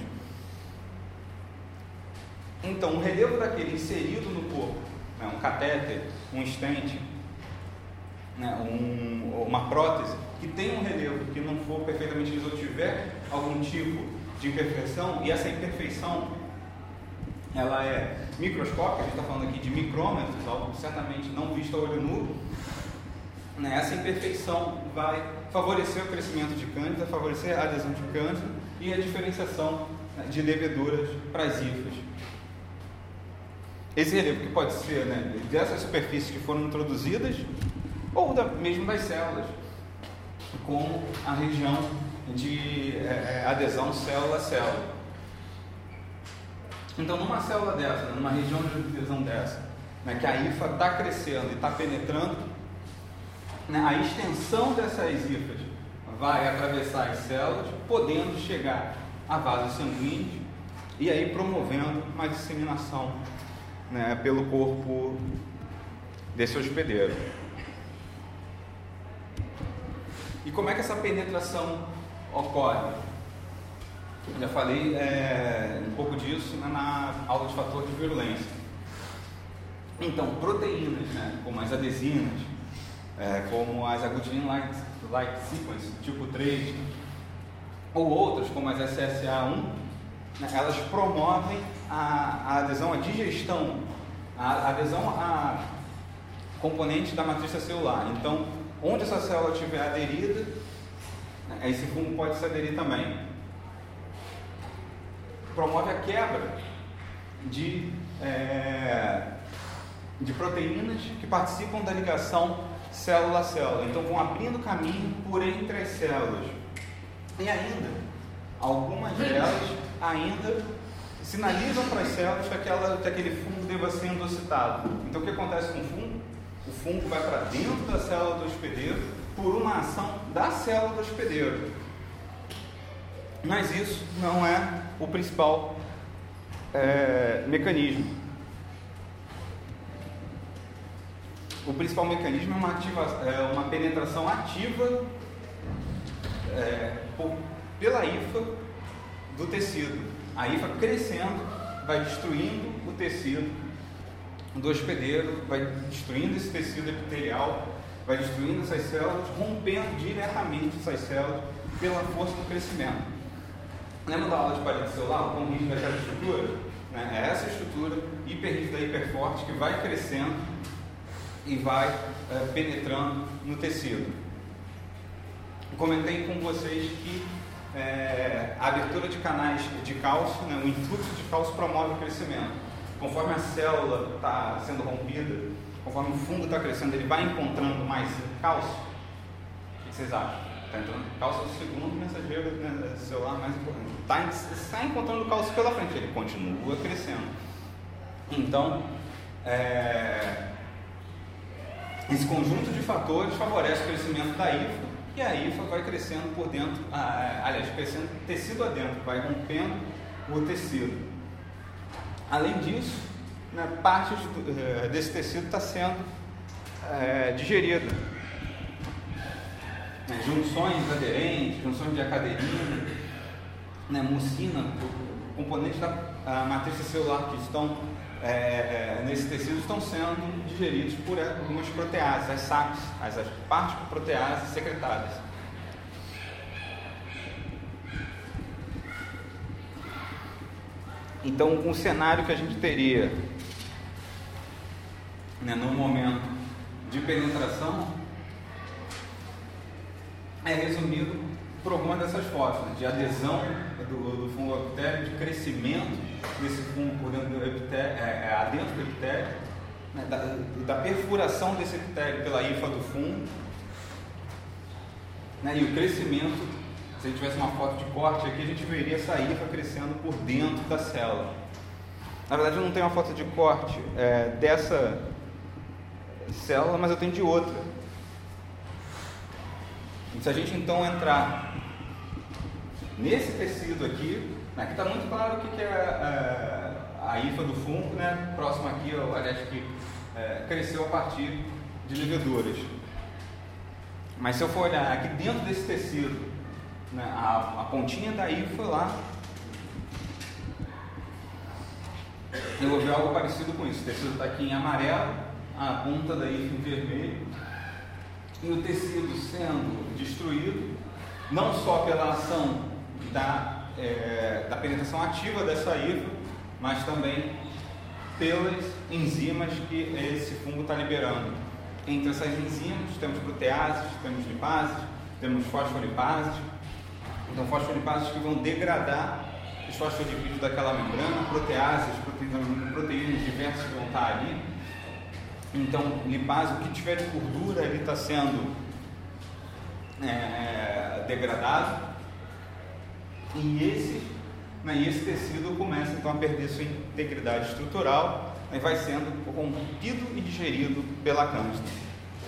Então, o relevo daquele inserido no corpo, né, um catéter, um stent, né, uma prótese, que tem um relevo que não for perfeitamente liso ou tiver algum tipo de imperfeição, e essa imperfeição ela é microscópica, a gente está falando aqui de micrômetros, algo certamente não visto a olho nu, né? Essa imperfeição vai favorecer o crescimento de cândida, favorecer a adesão de cândida e a diferenciação, né, de leveduras para as hifas. Esse relevo que pode ser, né, dessas superfícies que foram introduzidas ou mesmo das células, como a região de adesão célula a célula. Então, numa célula dessa, numa região de adesão dessa, né, que a hifa está crescendo e está penetrando, né, a extensão dessas hifas vai atravessar as células, podendo chegar a vasos sanguíneos e aí promovendo uma disseminação, né, pelo corpo desse hospedeiro. E como é que essa penetração ocorre? Eu já falei um pouco disso, né, na aula de fator de virulência. Então, proteínas, né, como as adesinas, como as agglutinin-like sequence tipo 3, ou outras como as SSA1, né, elas promovem a adesão à digestão, a adesão a componentes da matriz celular. Então, onde essa célula estiver aderida, né, esse fungo pode se aderir também. Promove a quebra de proteínas que participam da ligação célula a célula. Então, vão abrindo caminho por entre as células. E ainda, algumas delas ainda sinalizam para as células que aquele fungo deva ser endocitado. Então, o que acontece com o fungo? O fungo vai para dentro da célula do hospedeiro por uma ação da célula do hospedeiro. Mas isso não é o principal mecanismo. O principal mecanismo é uma penetração ativa pela hifa do tecido. A hifa crescendo vai destruindo o tecido do hospedeiro, vai destruindo esse tecido epitelial, vai destruindo essas células, rompendo diretamente essas células pela força do crescimento. Lembra da aula de parede celular, o quão rígida é aquela estrutura? É essa estrutura hiperrígida, hiperforte, que vai crescendo e vai penetrando no tecido. Comentei com vocês que a abertura de canais de cálcio, né, o influxo de cálcio promove o crescimento. Conforme a célula está sendo rompida, conforme o fungo está crescendo, ele vai encontrando mais cálcio. O que vocês acham? Está entrando cálcio é o segundo mensageiro, né, celular mais importante. Está encontrando cálcio pela frente, ele continua crescendo. Então, esse conjunto de fatores favorece o crescimento da hifa, e a hifa vai crescendo por dentro, crescendo tecido adentro, vai rompendo o tecido. Além disso, né, parte desse tecido está sendo digerida. Junções aderentes, junções de acaderina, né, mucina, componentes da matriz celular que estão nesse tecido estão sendo digeridos por algumas proteases, as SAPs, as partículas secretadas. Então, um cenário que a gente teria, né, no momento de penetração é resumido por alguma dessas formas, né, de adesão do fungo epitélio, de crescimento desse fungo por dentro do epitélio, adentro do epitélio, né, da perfuração desse epitélio pela hifa do fungo, né, e o crescimento. Se a gente tivesse uma foto de corte aqui, a gente veria essa hifa crescendo por dentro da célula. Na verdade, eu não tenho uma foto de corte dessa célula, mas eu tenho de outra. E se a gente então entrar nesse tecido aqui, aqui está muito claro o que é a hifa do fungo, né? Próximo aqui, aliás, que cresceu a partir de leveduras. Mas se eu for olhar aqui dentro desse tecido, né, a pontinha da hifa lá, eu vou ver algo parecido com isso. O tecido está aqui em amarelo, a ponta da hifa em vermelho, e o tecido sendo destruído, não só pela ação da penetração ativa dessa hifa, mas também pelas enzimas que esse fungo está liberando. Entre essas enzimas temos proteases, temos lipases, temos fosfolipases. Então, fosfolipases que vão degradar os fosfolipídios daquela membrana, proteases, proteínas diversas que vão estar ali. Então, lipase, o que tiver de gordura, ele está sendo degradado. E esse tecido começa então a perder sua integridade estrutural e vai sendo corrompido e digerido pela cândida.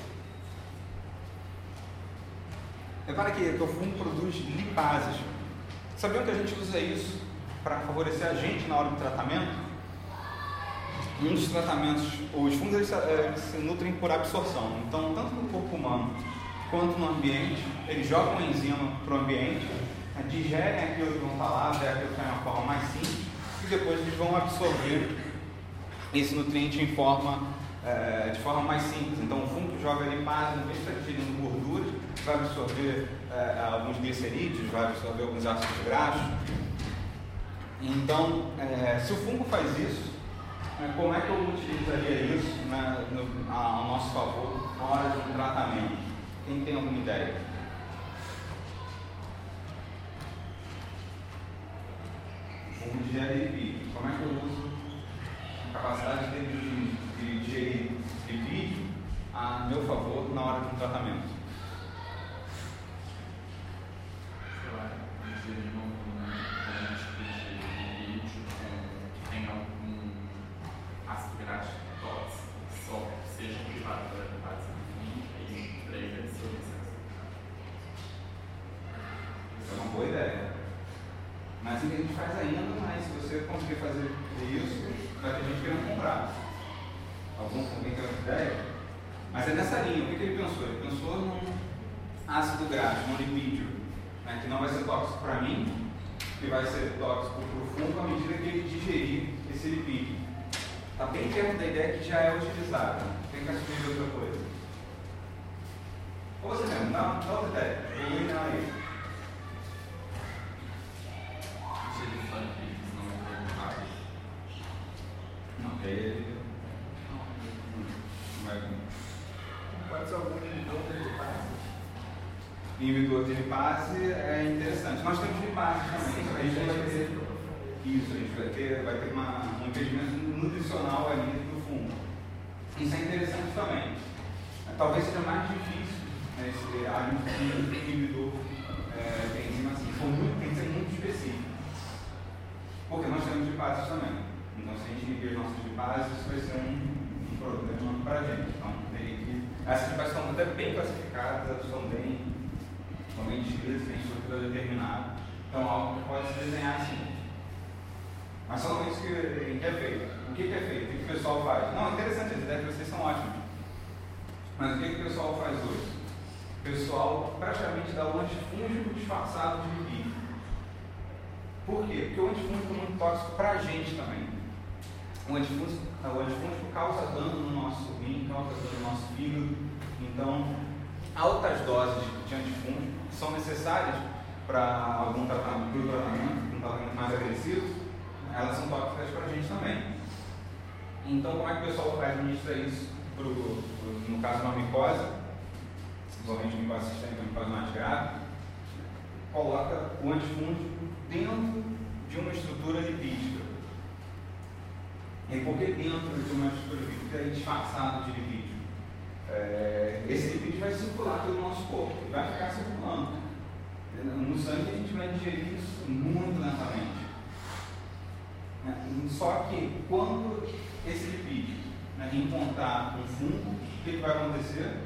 Repara que o fungo produz lipases. Sabiam que a gente usa isso para favorecer a gente na hora do tratamento? Um dos tratamentos, os fungos eles se nutrem por absorção. Então, tanto no corpo humano quanto no ambiente, eles jogam a enzima para o ambiente, digerem aquilo que vão falar, aquilo que é uma forma mais simples, e depois eles vão absorver esse nutriente de forma mais simples. Então, o fungo que joga lipase, não vez de estar digerindo gorduras, vai absorver alguns glicerídeos, vai absorver alguns ácidos graxos. Então, se o fungo faz isso, como é que eu utilizaria isso a nosso favor na hora de um tratamento? Quem tem alguma ideia? O fungo digere lipídio. Como é que eu uso a capacidade dele de digerir lipídio a meu favor na hora de um tratamento? Assim que a gente faz ainda, mas se você conseguir fazer isso, vai ter gente querendo comprar. Alguém tem outra ideia? Mas é nessa linha. O que ele pensou? Ele pensou num ácido graxo, num lipídio, né, que não vai ser tóxico para mim, que vai ser tóxico para o fungo à medida que ele digerir esse lipídio. Está bem perto da ideia que já é utilizada. Tem que assumir outra coisa. Ou você mesmo, dá outra ideia. Aí. Pode ser algum inibidor de lipase? Inibidor de lipase é interessante. Nós temos lipase também. A gente vai ter isso, a gente vai ter um impedimento nutricional ali no fungo. Isso é interessante também. Talvez seja mais difícil esse inibidor de enzima assim. Tem que ser muito específico. Porque nós temos lipases também. Então, se a gente inibir as nossas lipases, isso vai ser um problema para a gente. Então, essas lipases estão até bem classificadas, estão bem descritas, têm estrutura determinada. Então, algo que pode se desenhar assim. Mas só isso que é feito. O que é feito? O que o pessoal faz? Não, é interessante, as ideias de vocês são ótimas. Mas o que o pessoal faz hoje? O pessoal praticamente dá um antifúngico disfarçado de lipídio. Por quê? Porque o antifúngico é muito tóxico para a gente também. O antifúngico causa dano no nosso rim, causa dano no nosso fígado. Então, altas doses de antifúngico são necessárias para algum tratamento, um tratamento mais agressivo, elas são tóxicas para a gente também. Então, como é que o pessoal administra isso no caso de uma micose, principalmente micose sistêmica, micose mais grave? coloca o antifúngico dentro de uma estrutura lipídica. E por que dentro de uma estrutura lipídica é disfarçado de lipídio? Esse lipídio vai circular pelo nosso corpo, vai ficar circulando. No sangue a gente vai digerir isso muito lentamente. Só que quando esse lipídio encontrar um fungo, o que vai acontecer?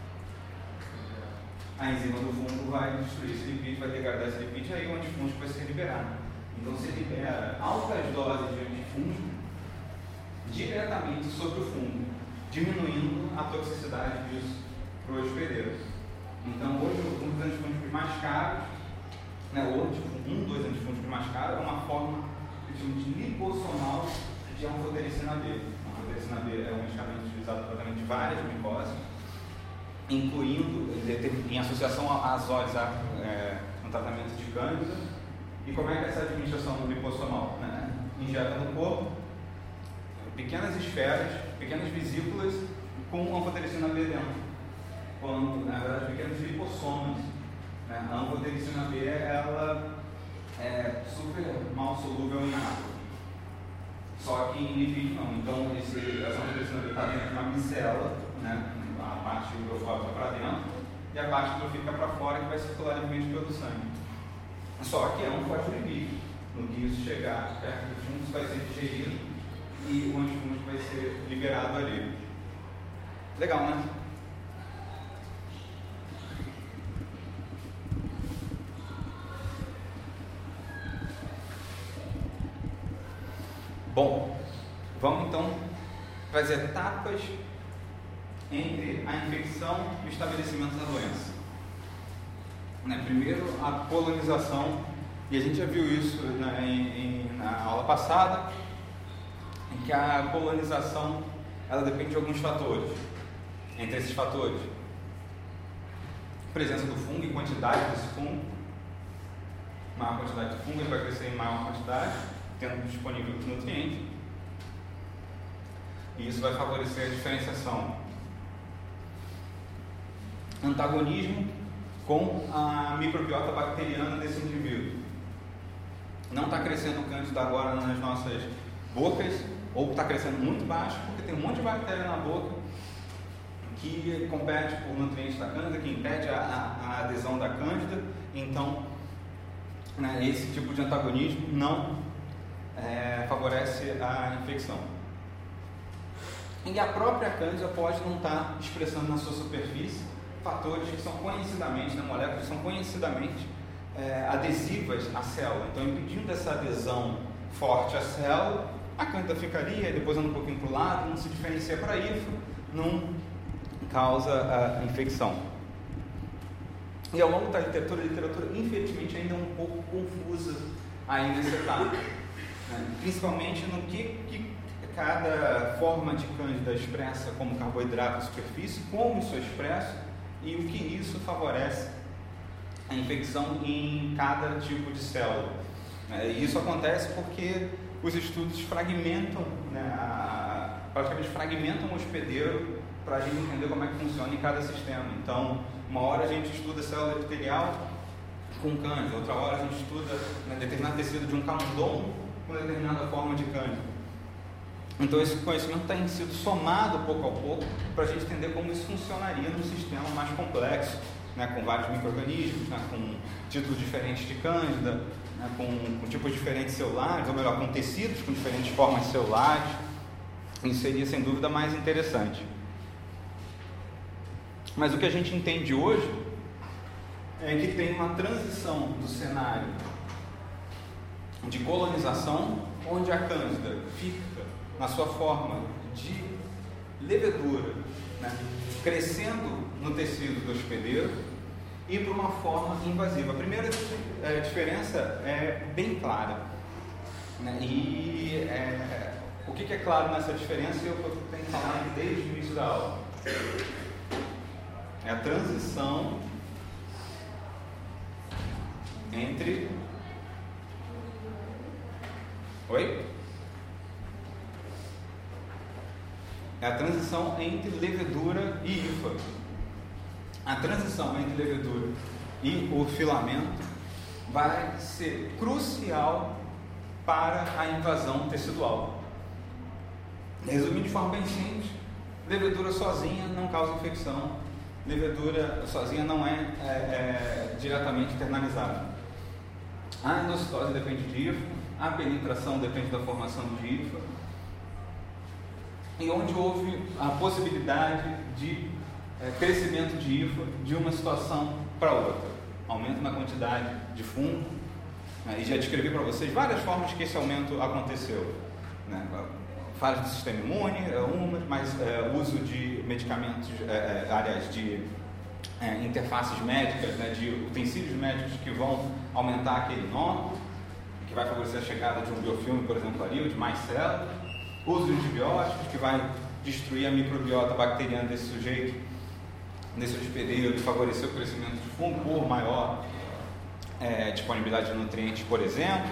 A enzima do fungo vai destruir esse lipídio, vai degradar esse lipídio, e aí o antifúngico vai ser liberado. Então você libera altas doses de antifúngico diretamente sobre o fungo, diminuindo a toxicidade disso para o hospedeiro. Então hoje um dos antifúngicos mais caros, um dos antifúngicos mais caros é uma forma que chamamos de lipossomal de anfotericina B. A anfotericina B é um medicamento utilizado para tratamento de várias micoses, incluindo em associação a azóis no tratamento de cândida. E como é que é essa administração do lipossomal? Injeta no corpo pequenas esferas, pequenas vesículas com anfotericina B dentro, quando na verdade pequenos lipossomas. A anfotericina B ela é super mal solúvel em água, só que em lipídio não. Então essa anfotericina B está dentro de uma micela, a parte hidrofóbica para dentro e a parte hidrofílica para fora, que vai circular livremente pelo sangue. Só que é um fosfolipídio. No que isso chegar perto do fungo, isso vai ser digerido e o antifúngico vai ser liberado ali. Legal, né? Bom, vamos então para as etapas entre a infecção e o estabelecimento da doença. Primeiro, a colonização, e a gente já viu isso na aula passada, em que a colonização ela depende de alguns fatores. Entre esses fatores, presença do fungo e quantidade desse fungo. Maior quantidade de fungo, ele vai crescer em maior quantidade, tendo disponível o nutriente, e isso vai favorecer a diferenciação. Antagonismo com a microbiota bacteriana desse indivíduo. Não está crescendo o cândida agora nas nossas bocas, ou está crescendo muito baixo, porque tem um monte de bactéria na boca que compete por nutrientes da cândida, que impede a adesão da cândida. Então, esse tipo de antagonismo não favorece a infecção. E a própria cândida pode não estar expressando na sua superfície fatores que são conhecidamente, moléculas que são conhecidamente adesivas à célula. Então, impedindo essa adesão forte à célula, a cândida ficaria e depois anda um pouquinho para o lado, não se diferencia para hifo, não causa a infecção. E ao longo da literatura, a literatura infelizmente ainda é um pouco confusa aí nessa etapa, principalmente no que cada forma de cândida expressa como carboidrato na superfície, como isso é expresso e o que isso favorece a infecção em cada tipo de célula. E isso acontece porque os estudos fragmentam, praticamente fragmentam o hospedeiro para a gente entender como é que funciona em cada sistema. Então, uma hora a gente estuda célula epitelial com cândida, outra hora a gente estuda determinado tecido de um camundongo com determinada forma de cândida. Então esse conhecimento tem sido somado pouco a pouco para a gente entender como isso funcionaria num sistema mais complexo, com vários micro-organismos, com títulos diferentes de cândida, com tipos diferentes celulares, ou melhor, com tecidos com diferentes formas celulares. Isso seria sem dúvida mais interessante. Mas o que a gente entende hoje é que tem uma transição do cenário de colonização, onde a cândida fica na sua forma de levedura, crescendo no tecido do hospedeiro, e para uma forma invasiva. A primeira diferença é bem clara, e o que é claro nessa diferença é o que eu tenho falado desde o início da aula. É a transição entre... Oi? É a transição entre levedura e hifa. A transição entre levedura e o filamento vai ser crucial para a invasão tecidual. Resumindo de forma bem simples, levedura sozinha não causa infecção, levedura sozinha não é diretamente internalizada. A endocitose depende de hifo, a penetração depende da formação de hifo, e onde houve a possibilidade de crescimento de hifo de uma situação para outra, aumento na quantidade de fungo, e já descrevi para vocês várias formas que esse aumento aconteceu, né? Falhas do sistema imune, mas uso de medicamentos, áreas de interfaces médicas, né, de utensílios médicos que vão aumentar aquele nó, que vai favorecer a chegada de um biofilme, por exemplo, ali, ou de mais células, uso de antibióticos, que vai destruir a microbiota bacteriana desse sujeito, nesse hospedeiro, e favorecer o crescimento de fungo por maior disponibilidade de nutrientes, por exemplo.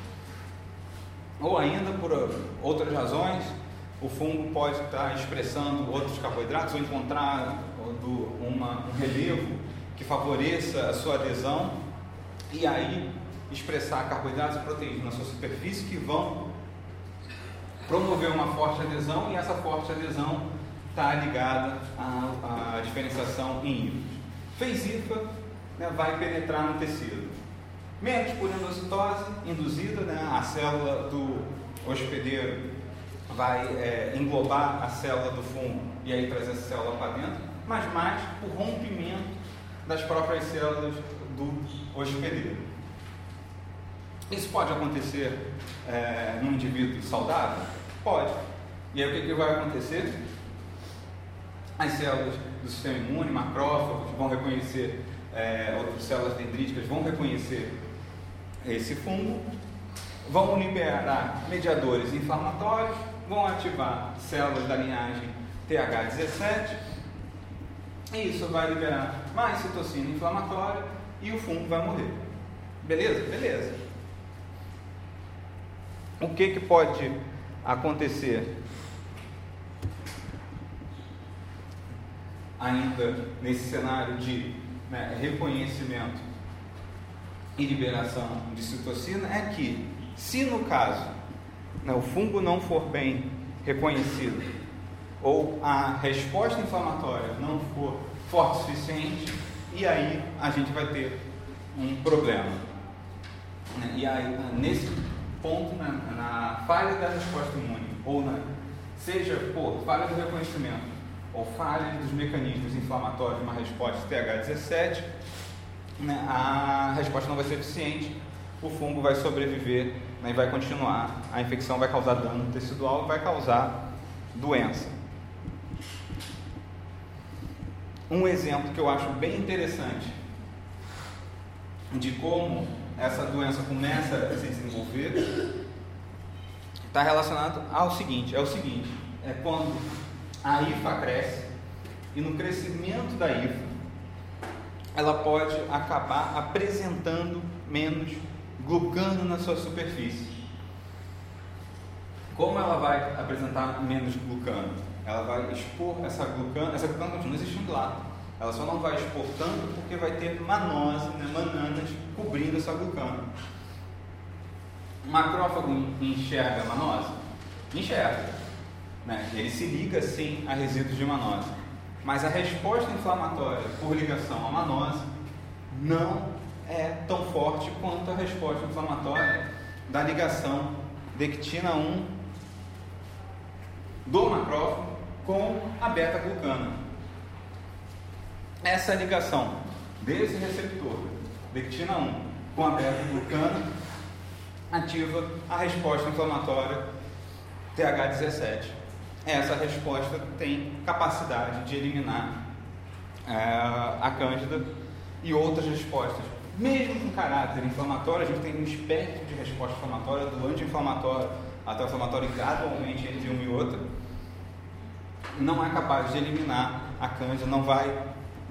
Ou ainda, por outras razões, o fungo pode estar expressando outros carboidratos ou encontrar um relevo que favoreça a sua adesão e aí expressar carboidratos e proteínas na sua superfície que vão promover uma forte adesão, e essa forte adesão está ligada à diferenciação em hifos. Fez hifa, né, vai penetrar no tecido. Menos por endocitose induzida, né? A célula do hospedeiro vai englobar a célula do fungo e aí trazer essa célula para dentro, mas mais por rompimento das próprias células do hospedeiro. Isso pode acontecer num indivíduo saudável? Pode. E aí o que vai acontecer? As células do sistema imune, macrófagos, vão reconhecer, outras células dendríticas vão reconhecer esse fungo, vão liberar mediadores inflamatórios, vão ativar células da linhagem TH17, e isso vai liberar mais citocina inflamatória e o fungo vai morrer. Beleza? Beleza. O que pode acontecer ainda nesse cenário de reconhecimento e liberação de citocina é que, se no caso o fungo não for bem reconhecido ou a resposta inflamatória não for forte o suficiente, e aí a gente vai ter um problema. E aí, nesse ponto, na falha da resposta imune, ou seja por falha do reconhecimento ou falha dos mecanismos inflamatórios de uma resposta TH17, a resposta não vai ser eficiente, o fungo vai sobreviver, e vai continuar, a infecção vai causar dano tecidual e vai causar doença. Um exemplo que eu acho bem interessante de como essa doença começa a se desenvolver está relacionado ao seguinte, é quando a hifa cresce, e no crescimento da hifa ela pode acabar apresentando menos glucano na sua superfície. Como ela vai apresentar menos glucano? Ela vai expor essa glucano continua existindo lá, ela só não vai expor tanto porque vai ter manose, mananas cobrindo essa glucano. O macrófago enxerga a manose? Enxerga, ele se liga sim a resíduos de manose, mas a resposta inflamatória por ligação à manose não é tão forte quanto a resposta inflamatória da ligação dectina 1 do macrófago com a beta-glucana. Essa ligação desse receptor dectina 1 com a beta-glucana ativa a resposta inflamatória TH17. Essa resposta tem capacidade de eliminar a cândida e outras respostas. Mesmo com caráter inflamatório, a gente tem um espectro de resposta inflamatória, do anti-inflamatório até o inflamatório gradualmente entre uma e outra. Não é capaz de eliminar a cândida, não vai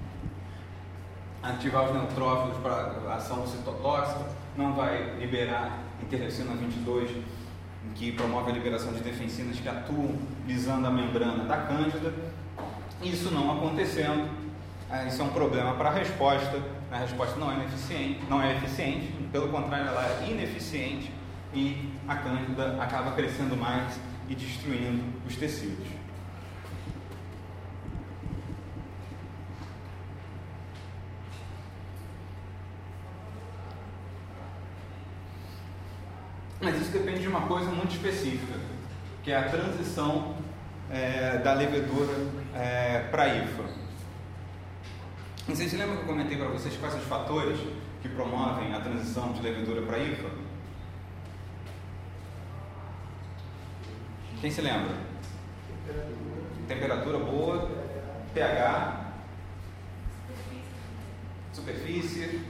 ativar os neutrófilos para a ação citotóxica, não vai liberar interleucina 22, que promove a liberação de defensinas que atuam lisando a membrana da cândida. Isso não acontecendo, isso é um problema para a resposta a resposta não é eficiente, pelo contrário, ela é ineficiente e a cândida acaba crescendo mais e destruindo os tecidos. Mas isso depende de uma coisa muito específica, que é a transição da levedura para a IFA. Vocês lembram que eu comentei para vocês quais são os fatores que promovem a transição de levedura para a IFA? Quem se lembra? Temperatura boa, pH, superfície,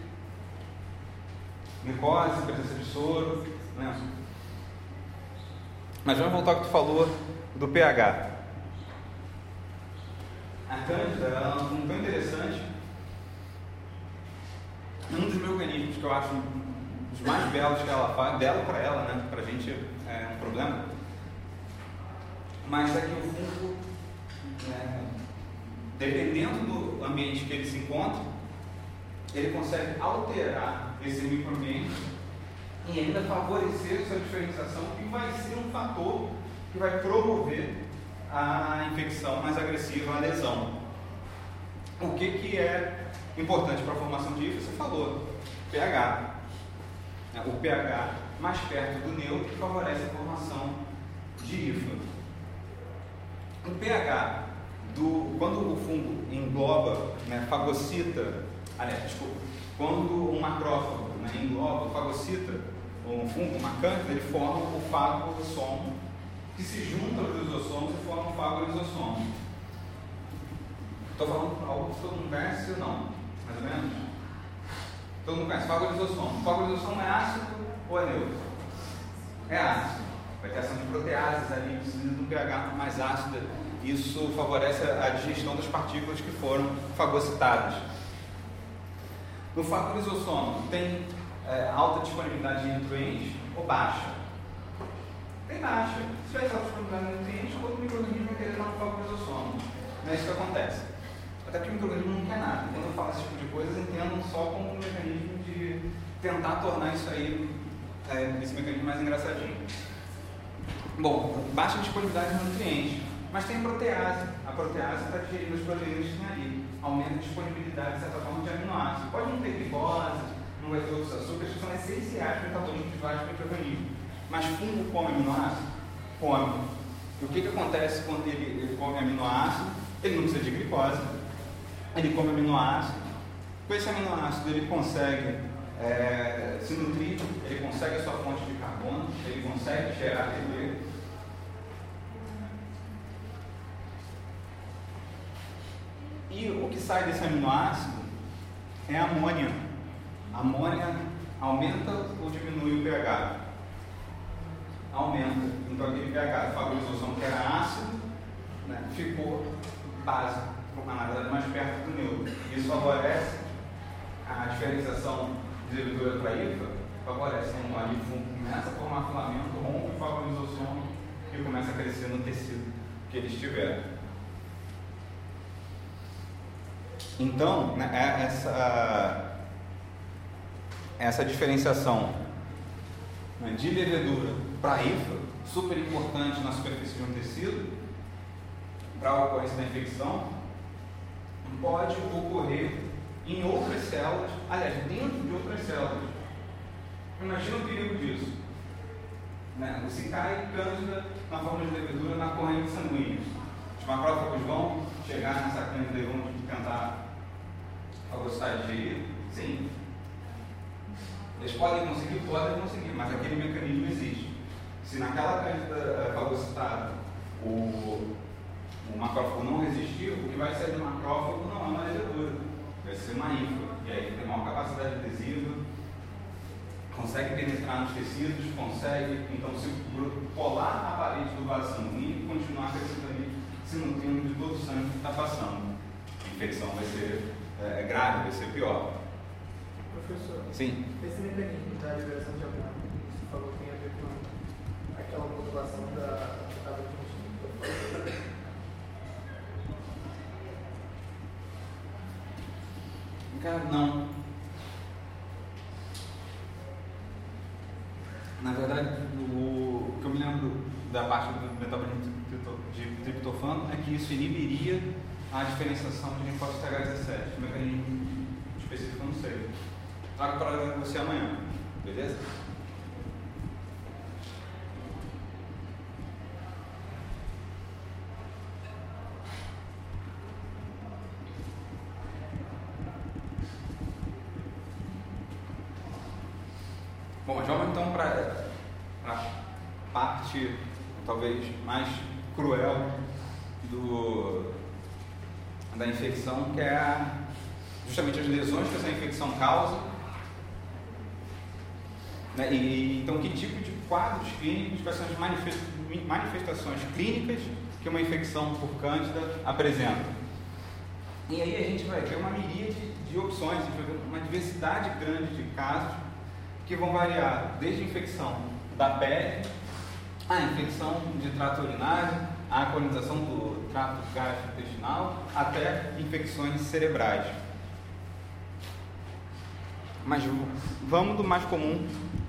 glicose, presença de soro, né? Mas vamos voltar ao que tu falou do pH. A cândida é um fungo tão interessante. Um dos mecanismos que eu acho os mais belos que ela faz, belo para ela, né? Para a gente é um problema. Mas é que o fungo, dependendo do ambiente que ele se encontra, ele consegue alterar esse microambiente e ainda favorecer sua diferenciação, que vai ser um fator que vai promover a infecção mais agressiva, a lesão. O que é importante para a formação de IFA? Você falou, pH. O pH mais perto do neutro favorece a formação de IFA. O pH, quando o fungo engloba, fagocita, quando um macrófago engloba, fagocita um fungo, uma cândida, ele forma o fagossomo, que se junta aos lisossomos e forma o fagolisosomo. Estou falando algo que todo mundo conhece ou não? Mais ou menos? Todo mundo conhece fagolisosomo. O fagolisosomo é ácido ou é neutro? É ácido. Vai ter ação de proteases ali, precisa de um pH mais ácido. Isso favorece a digestão das partículas que foram fagocitadas. No fagolizossomo tem alta disponibilidade de nutrientes ou baixa? Tem baixa. Se tiver alta disponibilidade de nutrientes, todo microorganismo vai querer estar no fagolizossomo. Não é isso que acontece. Até porque o microorganismo não quer nada. Quando eu falo esse tipo de coisas, entendam só como um mecanismo de tentar tornar isso aí, esse mecanismo mais engraçadinho. Bom, baixa disponibilidade de nutrientes, mas tem protease. A protease está digerindo as proteínas que tem ali, aumenta a disponibilidade, de certa forma, de aminoácidos. Pode não ter glicose, não vai ter outros açúcares que são essenciais para o metabolismo de vários micro-organismos. Mas fungo come aminoácido? Come. E o que acontece quando ele come aminoácido? Ele não precisa de glicose, ele come aminoácido. Com esse aminoácido ele consegue se nutrir, ele consegue a sua fonte de carbono, ele consegue gerar ATP. E o que sai desse aminoácido é a amônia. A amônia aumenta ou diminui o pH? Aumenta. Então aquele pH fagolizossomo que era ácido, ficou básico, na verdade mais perto do neutro. Isso favorece a diferenciação de levedura para IFA, favorece ali o fungo começa a formar filamento, rompe o fagolizossomo e começa a crescer no tecido que eles tiveram. Então, essa diferenciação de levedura para IFA, super importante na superfície de um tecido, para a ocorrência da infecção, pode ocorrer em outras células, aliás, dentro de outras células. Imagina o perigo disso. Se cai cândida na forma de levedura na corrente sanguínea. Os macrófagos vão chegar nessa cândida e vão tentar fagocitar e digerir? Sim. Eles podem conseguir, mas aquele mecanismo existe. Se naquela cândida fagocitada o macrófago não resistir, o que vai sair do macrófago não é uma levedura, vai ser uma IFA. E aí ele tem maior capacidade adesiva, consegue penetrar nos tecidos, consegue, então, se colar a parede do vaso sanguíneo e continuar crescendo ali, se nutrindo de todo o sangue que está passando. A infecção vai ser grave, vai ser pior. Professor, sim. Esse mecanismo da liberação de amônia, você falou que tem a ver com aquela modulação da tábua de mosquito. Cara, não. da parte do metabolismo de triptofano é que isso inibiria a diferenciação de linfócitos TH17. O mecanismo específico eu não sei. Trago para você amanhã, beleza? Bom, mas vamos então para a parte talvez mais cruel da infecção, que é justamente as lesões que essa infecção causa, né? Então, que tipo de quadros clínicos, quais são as manifestações clínicas que uma infecção por Cândida apresenta. E aí a gente vai ver uma miríade de opções, uma diversidade grande de casos que vão variar desde a infecção da pele, a infecção de trato urinário, a colonização do trato gastrointestinal, até infecções cerebrais. Mas vamos do mais comum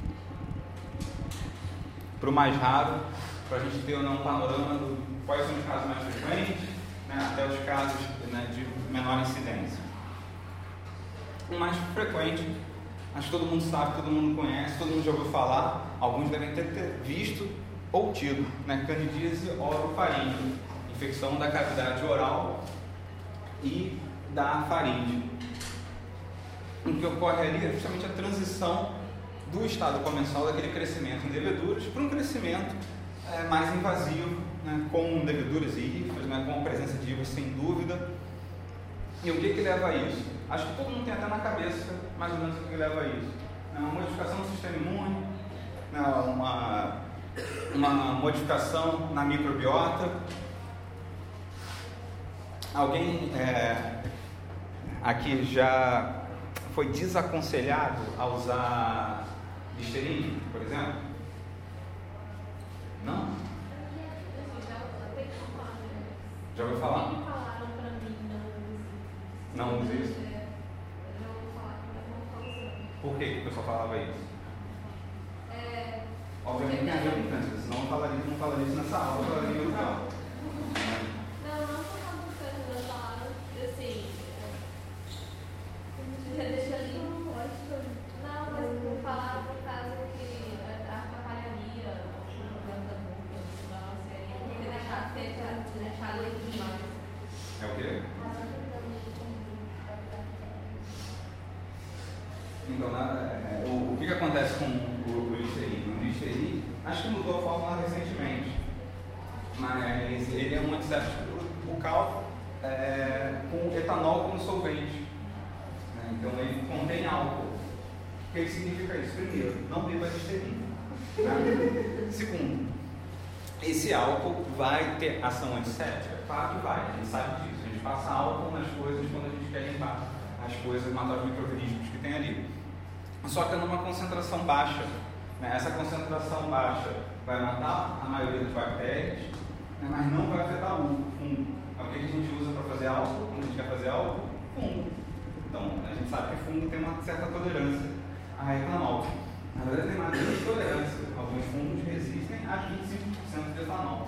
para o mais raro, para a gente ter um panorama de quais são os casos mais frequentes, né, até os casos, né, de menor incidência. O mais frequente, acho que todo mundo sabe, todo mundo conhece, todo mundo já ouviu falar, alguns devem ter visto ou tido, né, candidíase orofaríngea, infecção da cavidade oral e da faringe. O que ocorre ali é justamente a transição do estado comensal daquele crescimento em leveduras para um crescimento mais invasivo, né, com leveduras e hifas, né, com a presença de hifas sem dúvida. E o que leva a isso? Acho que todo mundo tem até na cabeça mais ou menos o que leva a isso. Uma modificação do sistema imune, uma modificação na microbiota. Alguém aqui já foi desaconselhado a usar Listerine, por exemplo? Não? Já ouviu falar? Não use isso? Por que o pessoal falava isso? Obviamente tem a ver com câncer, senão não falaria isso nessa aula, eu falaria em outra aula. Não por causa do câncer, eu falaram assim. Deixa ali um ótimo. Não, mas falaram por causa que atrapalharia o plano da boca, porque deixar leite demais. É o quê? Então, o que acontece com o Listerine? O Listerine, acho que mudou a fórmula recentemente, mas ele é um antisséptico bucal com etanol como solvente, né? Então ele contém álcool. O que significa isso? Primeiro, não beba Listerine. Tá? Segundo, esse álcool vai ter ação antisséptica? Claro que vai, a gente sabe disso. A gente passa álcool nas coisas quando a gente quer limpar as coisas, matar os micro-organismos que tem ali. Só que numa concentração baixa, né? Essa concentração baixa vai matar a maioria das bactérias, né? Mas não vai afetar o fungo. O que a gente usa para fazer álcool? Quando a gente quer fazer álcool? Fungo. Então, a gente sabe que fungo tem uma certa tolerância a etanol. Na verdade, tem uma grande tolerância. Alguns fungos resistem a 25% de etanol.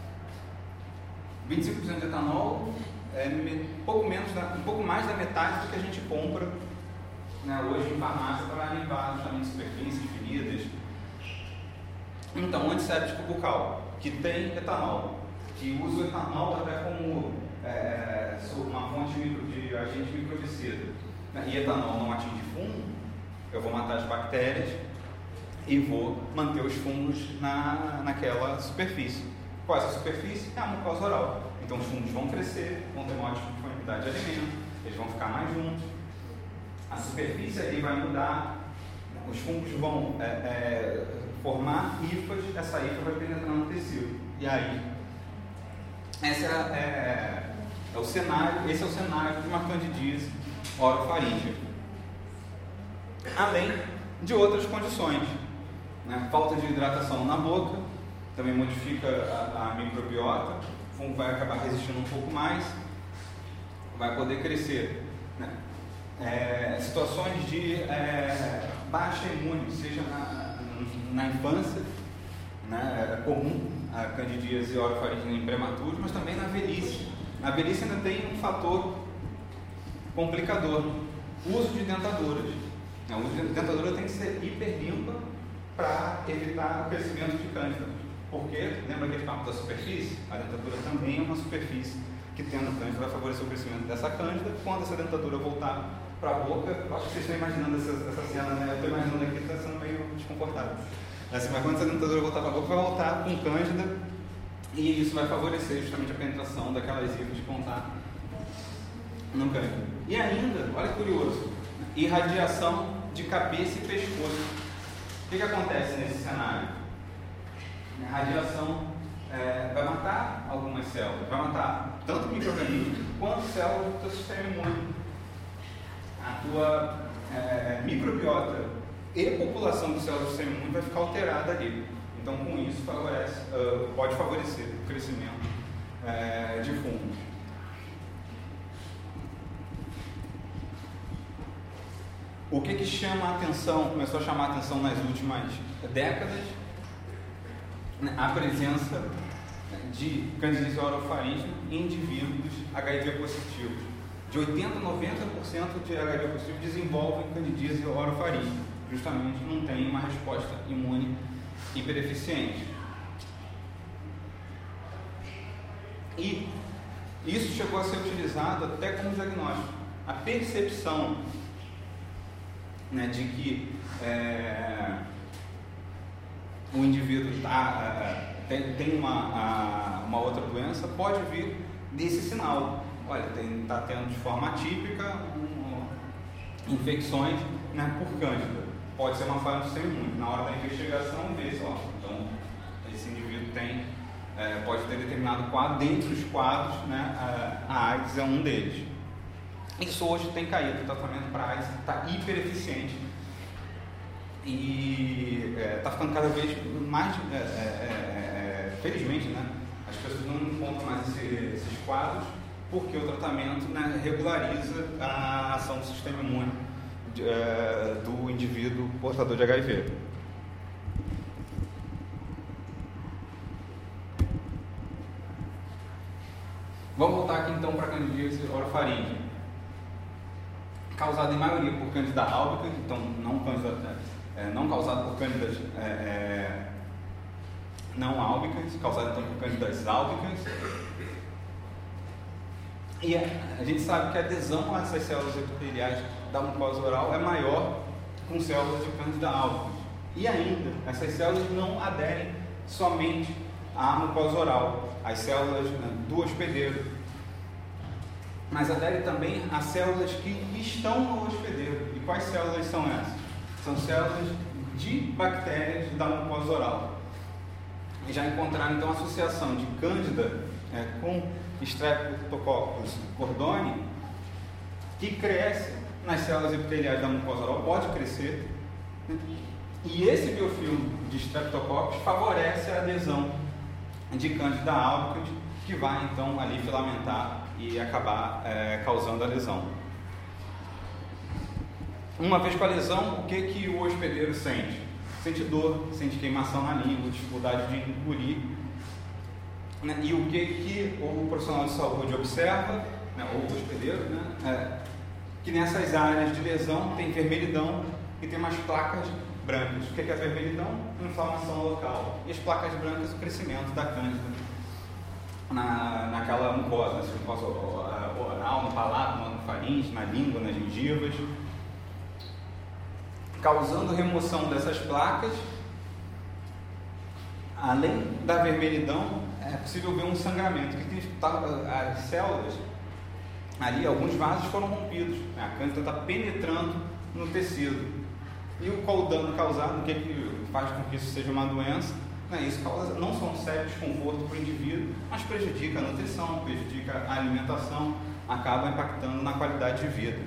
25% de etanol é um pouco mais da metade do que a gente compra, né, hoje em farmácia para limpar justamente superfícies, feridas. Então, um antisséptico bucal que tem etanol, que usa o etanol até como uma fonte de agente microbicida, né, e etanol não atinge fungo, eu vou matar as bactérias e vou manter os fungos naquela superfície. Qual é essa superfície? É a mucosa oral. Então os fungos vão crescer, vão ter uma ótima disponibilidade de alimento, eles vão ficar mais juntos, a superfície ali vai mudar, os fungos vão formar hifas, essa hifa vai penetrar no tecido. E aí, esse é o cenário de uma candidíase orofaríngea. Além de outras condições, né? Falta de hidratação na boca, também modifica a microbiota, o fungo vai acabar resistindo um pouco mais, vai poder crescer, né? Situações de baixa imune, seja na infância, né? É comum a candidíase e orofaringite em prematuros, mas também na velhice. Na velhice ainda tem um fator complicador, o uso de dentaduras. O uso de dentadura tem que ser hiperlimpa para evitar o crescimento de cândida. Porque, lembra aquele papo da superfície? A dentadura também é uma superfície que, tendo cândida, vai favorecer o crescimento dessa cândida. Quando essa dentadura voltar para a boca, eu acho que vocês estão imaginando essa cena, né? Eu estou imaginando aqui, está sendo meio desconfortável. Assim, mas quando essa dentadura voltar para a boca, vai voltar com cândida e isso vai favorecer justamente a penetração daquelas hifas que vão estar no cândida. E ainda, olha que curioso, irradiação de cabeça e pescoço. O que acontece nesse cenário? A radiação vai matar algumas células, vai matar tanto micro-organismos quanto células do teu sistema imune. A tua microbiota e população de células do sistema imune vai ficar alterada ali. Então, com isso, pode favorecer o crescimento de fungos. O que chama a atenção, começou a chamar a atenção nas últimas décadas, né, a presença de candidíase orofaríngea em indivíduos HIV positivos. De 80% a 90% de HIV positivos desenvolvem candidíase orofaríngea, justamente não tem uma resposta imune hipereficiente. E isso chegou a ser utilizado até como diagnóstico. A percepção, né, de que o indivíduo tem uma outra doença pode vir desse sinal. Olha, está tendo de forma atípica infecções, né, por cândida. Pode ser uma falha do sistema imune. Na hora da investigação, vê-se, então esse indivíduo pode ter determinado quadro, dentre os quadros, né, a AIDS é um deles. Isso hoje tem caído, o tratamento para AIDS está hiper eficiente e está ficando cada vez mais, felizmente, né, as pessoas não encontram mais esses quadros, porque o tratamento, né, regulariza a ação do sistema imune do indivíduo portador de HIV. Vamos voltar aqui então para a candidíase orofaríngea, causada em maioria por Candida albicans, então não causada por cândidas não álbicas, causada então por Candidas albicans. E a gente sabe que a adesão a essas células epiteliais da mucosa oral é maior com células de Candida albicans. E ainda, essas células não aderem somente à mucosa oral, as células do hospedeiro, mas aderem também a células que estão no hospedeiro. E quais células são essas? São células de bactérias da mucosa oral. E já encontraram então a associação de Cândida com Streptococcus cordoni, que cresce nas células epiteliais da mucosa oral, pode crescer, e esse biofilme de Streptococcus favorece a adesão de Candida albicans, que vai então ali filamentar e acabar causando a lesão. Uma vez com a lesão, o que o hospedeiro sente? Sente dor, sente queimação na língua, dificuldade de engolir, né? E o que o profissional de saúde observa, né, ou o hospedeiro, né, que nessas áreas de lesão tem vermelhidão e tem umas placas brancas. O que é a vermelhidão? Inflamação local. E as placas brancas, o crescimento da cândida naquela mucosa, nessa mucosa oral, no palato, na faringe, na língua, nas gengivas, causando remoção dessas placas. Além da vermelhidão, é possível ver um sangramento, que as células ali, alguns vasos foram rompidos, né? A cândida está penetrando no tecido. E qual o dano causado, o que faz com que isso seja uma doença? Isso causa não só um sério desconforto para o indivíduo, mas prejudica a nutrição, prejudica a alimentação, acaba impactando na qualidade de vida.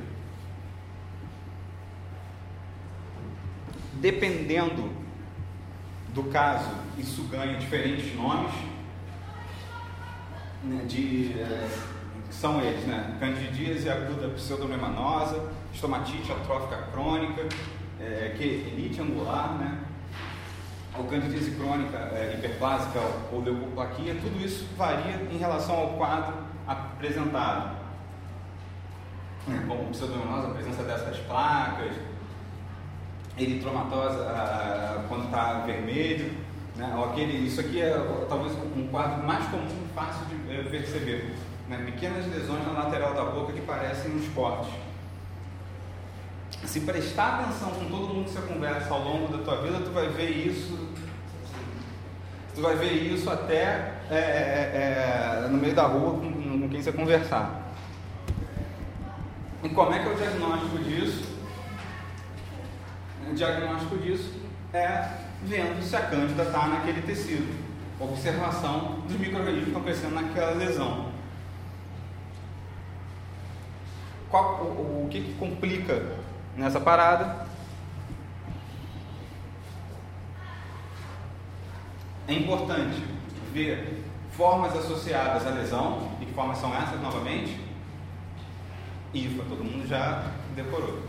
Dependendo do caso, isso ganha diferentes nomes, né, são eles, né? Candidíase aguda pseudomemanosa, estomatite atrófica crônica, quelite angular, né? ou candidíase crônica hiperplásica ou leucoplaquia, tudo isso varia em relação ao quadro apresentado. Como pseudomonose, a presença dessas placas, eritromatose quando está vermelho, né? Isso aqui é talvez um quadro mais comum e fácil de perceber, né? Pequenas lesões na lateral da boca que parecem uns cortes. Se prestar atenção com todo mundo que você conversa ao longo da tua vida, tu vai ver isso. Tu vai ver isso até no meio da rua com quem você conversar. E como é que é o diagnóstico disso? O diagnóstico disso é vendo se a cândida está naquele tecido. Observação dos micro-organismos que estão crescendo naquela lesão. O que complica nessa parada? É importante ver formas associadas à lesão. E que formas são essas novamente? IFA, todo mundo já decorou.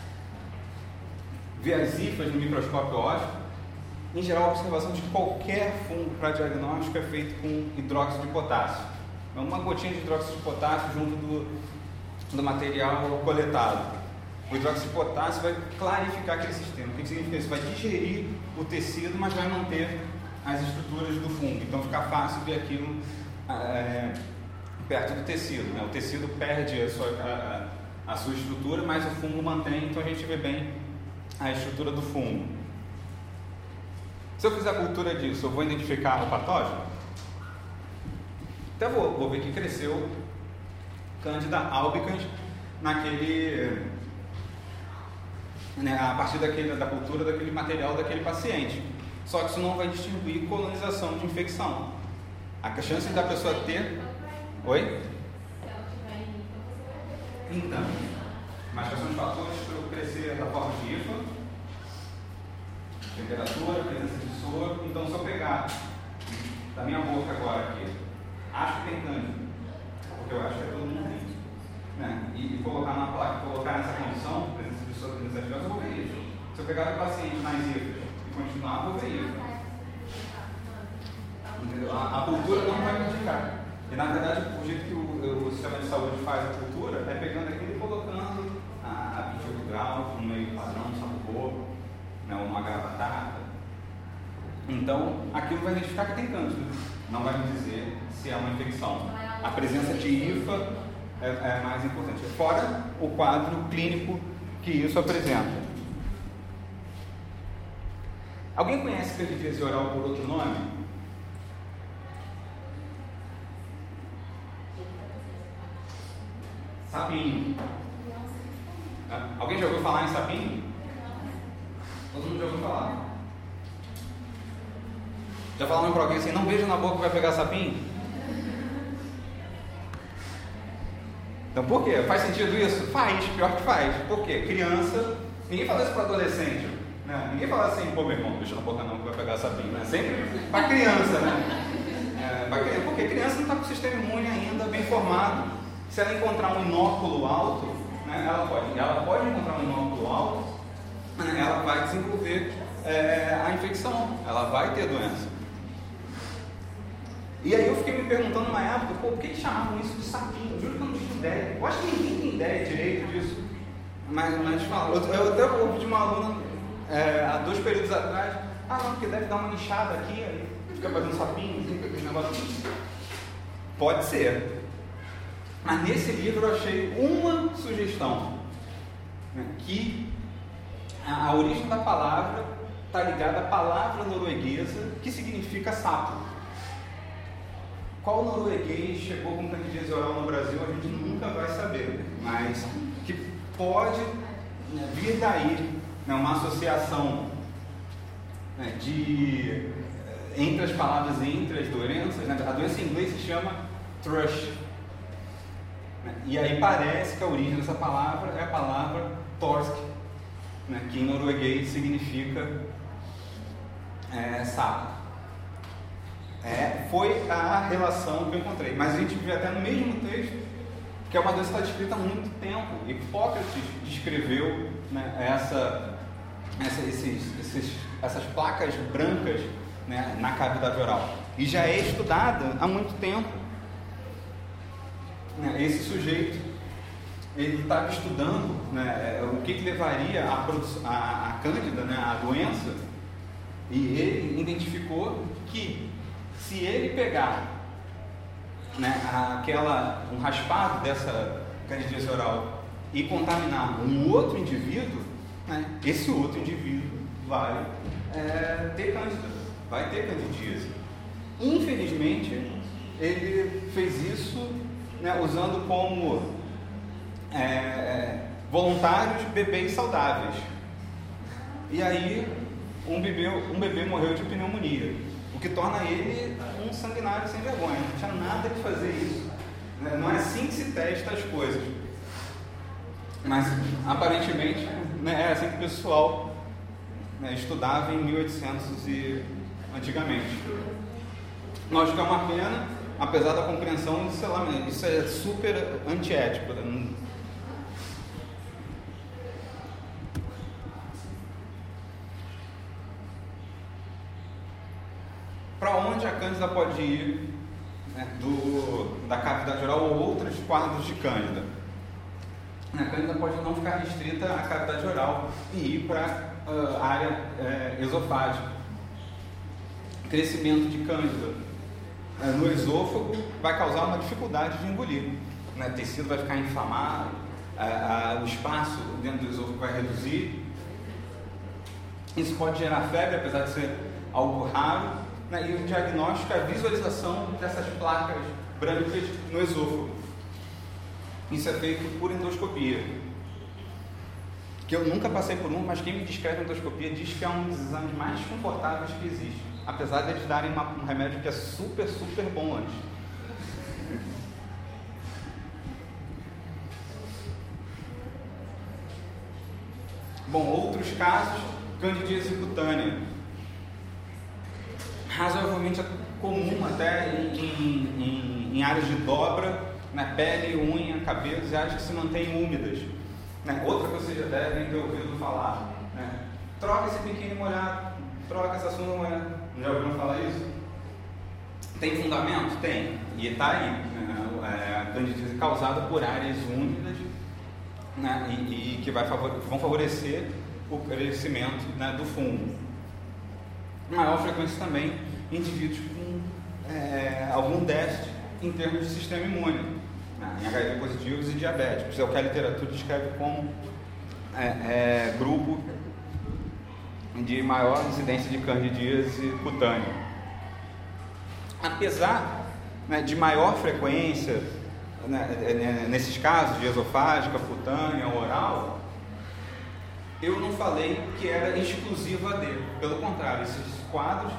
Ver as IFAs no microscópio óptico. Em geral, a observação de que qualquer fungo para diagnóstico é feito com hidróxido de potássio. É uma gotinha de hidróxido de potássio junto do material coletado. O hidróxido de potássio vai clarificar aquele sistema. O que significa isso? Vai digerir o tecido, mas vai manter as estruturas do fungo. Então fica fácil ver aquilo perto do tecido, né? O tecido perde a sua estrutura, mas o fungo mantém, então a gente vê bem a estrutura do fungo. Se eu fizer a cultura disso, eu vou identificar o patógeno? Até vou ver que cresceu Candida albicans naquele, né, a partir da cultura daquele material daquele paciente. Só que isso não vai distinguir colonização de infecção. A chance da pessoa ter... Oi? Então, mas quais são os fatores para eu crescer da forma de IFA? Temperatura, presença de soro. Então, se eu pegar da minha boca agora aqui, acho que tem cândida, porque eu acho que é todo mundo tem, né? E colocar na placa, colocar nessa condição, presença de soro, presença de gás, eu vou ver isso. Se eu pegar o paciente nas IFAs e continuar, eu vou ver isso. Entendeu? A cultura não vai me indicar. E na verdade, o jeito que o sistema de saúde faz a cultura é pegando aquilo e colocando a 28 graus, no meio padrão, no sabor, né, ou numa gravata. Então, aquilo vai identificar que tem cândida, não vai me dizer se é uma infecção. A presença de IFA é mais importante, fora o quadro clínico que isso apresenta. Alguém conhece candidíase oral por outro nome? Sapinho. Alguém já ouviu falar em sapinho? Todo mundo já ouviu falar. Já falaram para alguém assim, não beija na boca que vai pegar sapinho? Então por quê? Faz sentido isso? Faz, pior que faz. Por quê? Criança, ninguém fala isso para adolescente, né? Ninguém fala assim, pô meu irmão, beija na boca não que vai pegar sapinho, né? Sempre para criança, né? Porque a criança não está com o sistema imune ainda bem formado. Se ela encontrar um inóculo alto, né, ela pode encontrar um inóculo alto, né, ela vai desenvolver a infecção, ela vai ter doença. E aí eu fiquei me perguntando numa época, por que chamavam isso de sapinho? Juro que eu não tinha ideia. Eu acho que ninguém tem ideia direito disso. Mas fala. Eu até ouvi de uma aluna há 2 períodos atrás, não, porque deve dar uma inchada aqui, aí fica fazendo sapinho, fica aquele negócio. Pode ser. Mas nesse livro eu achei uma sugestão, né, que a origem da palavra está ligada à palavra norueguesa que significa sapo. Qual norueguês chegou com candidíase oral no Brasil a gente nunca vai saber, mas que pode, né, vir daí, né, uma associação, né, entre as palavras e entre as doenças, né? A doença em inglês se chama thrush. E aí parece que a origem dessa palavra é a palavra torsk, né, que em norueguês significa sapo. Foi a relação que eu encontrei. Mas a gente vê até no mesmo texto que é uma doença que está descrita há muito tempo. Hipócrates descreveu, né, esses essas placas brancas, né, na cavidade oral. E já é estudada há muito tempo. Esse sujeito, ele estava estudando, né, o que levaria a cândida, né, a doença, e ele identificou que se ele pegar, né, um raspado dessa candidíase oral e contaminar um outro indivíduo, né, esse outro indivíduo vai ter cândida, vai ter candidíase. Infelizmente, ele fez isso, né, usando como voluntários bebês saudáveis. E aí um bebê morreu de pneumonia, o que torna ele um sanguinário sem vergonha. Não tinha nada que fazer isso. Não é assim que se testa as coisas. Mas aparentemente, né, é assim que o pessoal, né, estudava em 1800 e antigamente. Lógico que é uma pena, apesar da compreensão, isso é super antiético. Para onde a cândida pode ir, né, da cavidade oral ou outros quadros de cândida? A cândida pode não ficar restrita à cavidade oral e ir para a área esofágica. Crescimento de cândida no esôfago vai causar uma dificuldade de engolir, né? O tecido vai ficar inflamado, o espaço dentro do esôfago vai reduzir. Isso pode gerar febre, apesar de ser algo raro, né? E o diagnóstico é a visualização dessas placas brancas no esôfago. Isso é feito por endoscopia, que eu nunca passei por um, mas quem me descreve endoscopia diz que é um dos exames mais confortáveis que existe, apesar de eles darem um remédio que é super, super bom antes. Bom, outros casos, candidíase cutânea. Razoavelmente comum até em áreas de dobra, na pele, unha, cabelos e áreas que se mantêm úmidas. Né? Outra que vocês já devem ter ouvido falar, né? Troca esse biquíni molhado, troca essa sunga molhada. Já ouviram falar isso? Tem fundamento? Tem. E está aí, né? A candidíase causada por áreas úmidas, né? E que vão favorecer o crescimento, né, do fungo. Maior frequência também em indivíduos com algum déficit em termos de sistema imune, né, em HIV positivos e diabéticos. É o que a literatura descreve como grupo de maior incidência de candidíase cutânea. Apesar, né, de maior frequência, né, nesses casos de esofágica, cutânea, oral, eu não falei que era exclusiva dele. Pelo contrário, esses quadros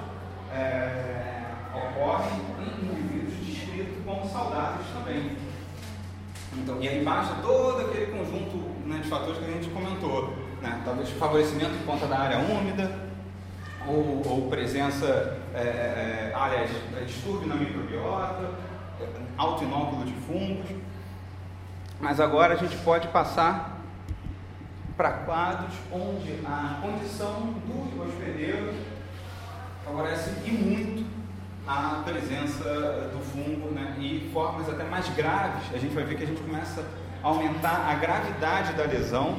ocorrem em indivíduos descritos como saudáveis também. Então, e aí baixa todo aquele conjunto, né, de fatores que a gente comentou, né? Talvez favorecimento por conta da área úmida, ou presença, distúrbio na microbiota, alto inóculo de fungos. Mas agora a gente pode passar para quadros onde a condição do hospedeiro favorece e muito a presença do fungo, né? E formas até mais graves. A gente vai ver que a gente começa a aumentar a gravidade da lesão,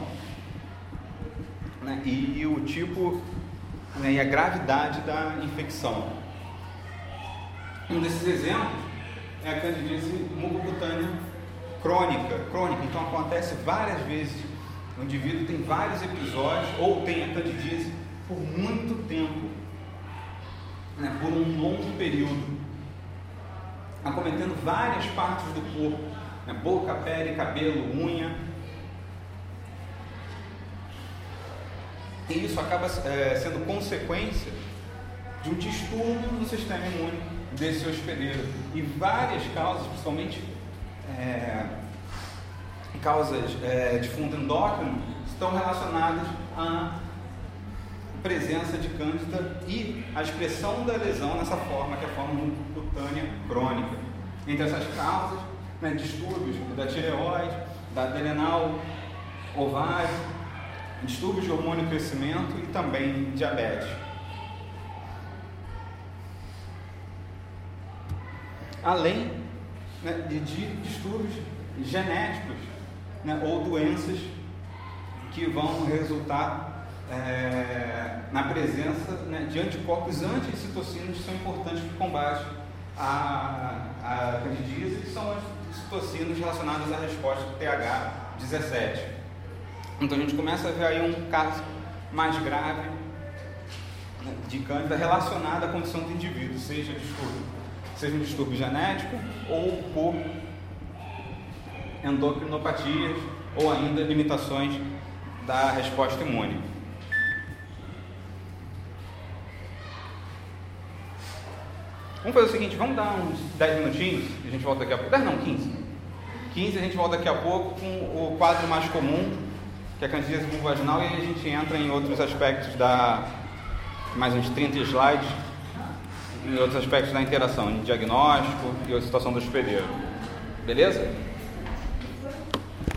né? E o tipo, né, e a gravidade da infecção. Um desses exemplos é a candidíase mucocutânea crônica. Então acontece várias vezes. O indivíduo tem vários episódios ou tem a candidíase por muito tempo, né, por um longo período, acometendo várias partes do corpo, né, boca, pele, cabelo, unha. E isso acaba sendo consequência de um distúrbio no sistema imune desse hospedeiro. E várias causas, principalmente causas de fundo endócrino, estão relacionadas à presença de cândida e à expressão da lesão nessa forma, que é a forma mucocutânea crônica. Entre essas causas, né, distúrbios da tireoide, da adrenal, ovário, distúrbios de hormônio crescimento e também diabetes. além, né, de distúrbios genéticos, né, ou doenças que vão resultar na presença, né, de anticorpos anti-citocinas, que são importantes para o combate à candidíase, que são as citocinas relacionadas à resposta do TH17. Então a gente começa a ver aí um caso mais grave, né, de cândida relacionada à condição do indivíduo, seja um distúrbio genético ou por endocrinopatias ou ainda limitações da resposta imune. Vamos fazer o seguinte, vamos dar uns 10 minutinhos e a gente volta daqui a pouco. 10 não, 15. 15 a gente volta daqui a pouco com o quadro mais comum, que é a candidíase vulvovaginal, e aí a gente entra em outros aspectos mais uns 30 slides, em outros aspectos da interação, em diagnóstico e a situação do hospedeiro. Beleza?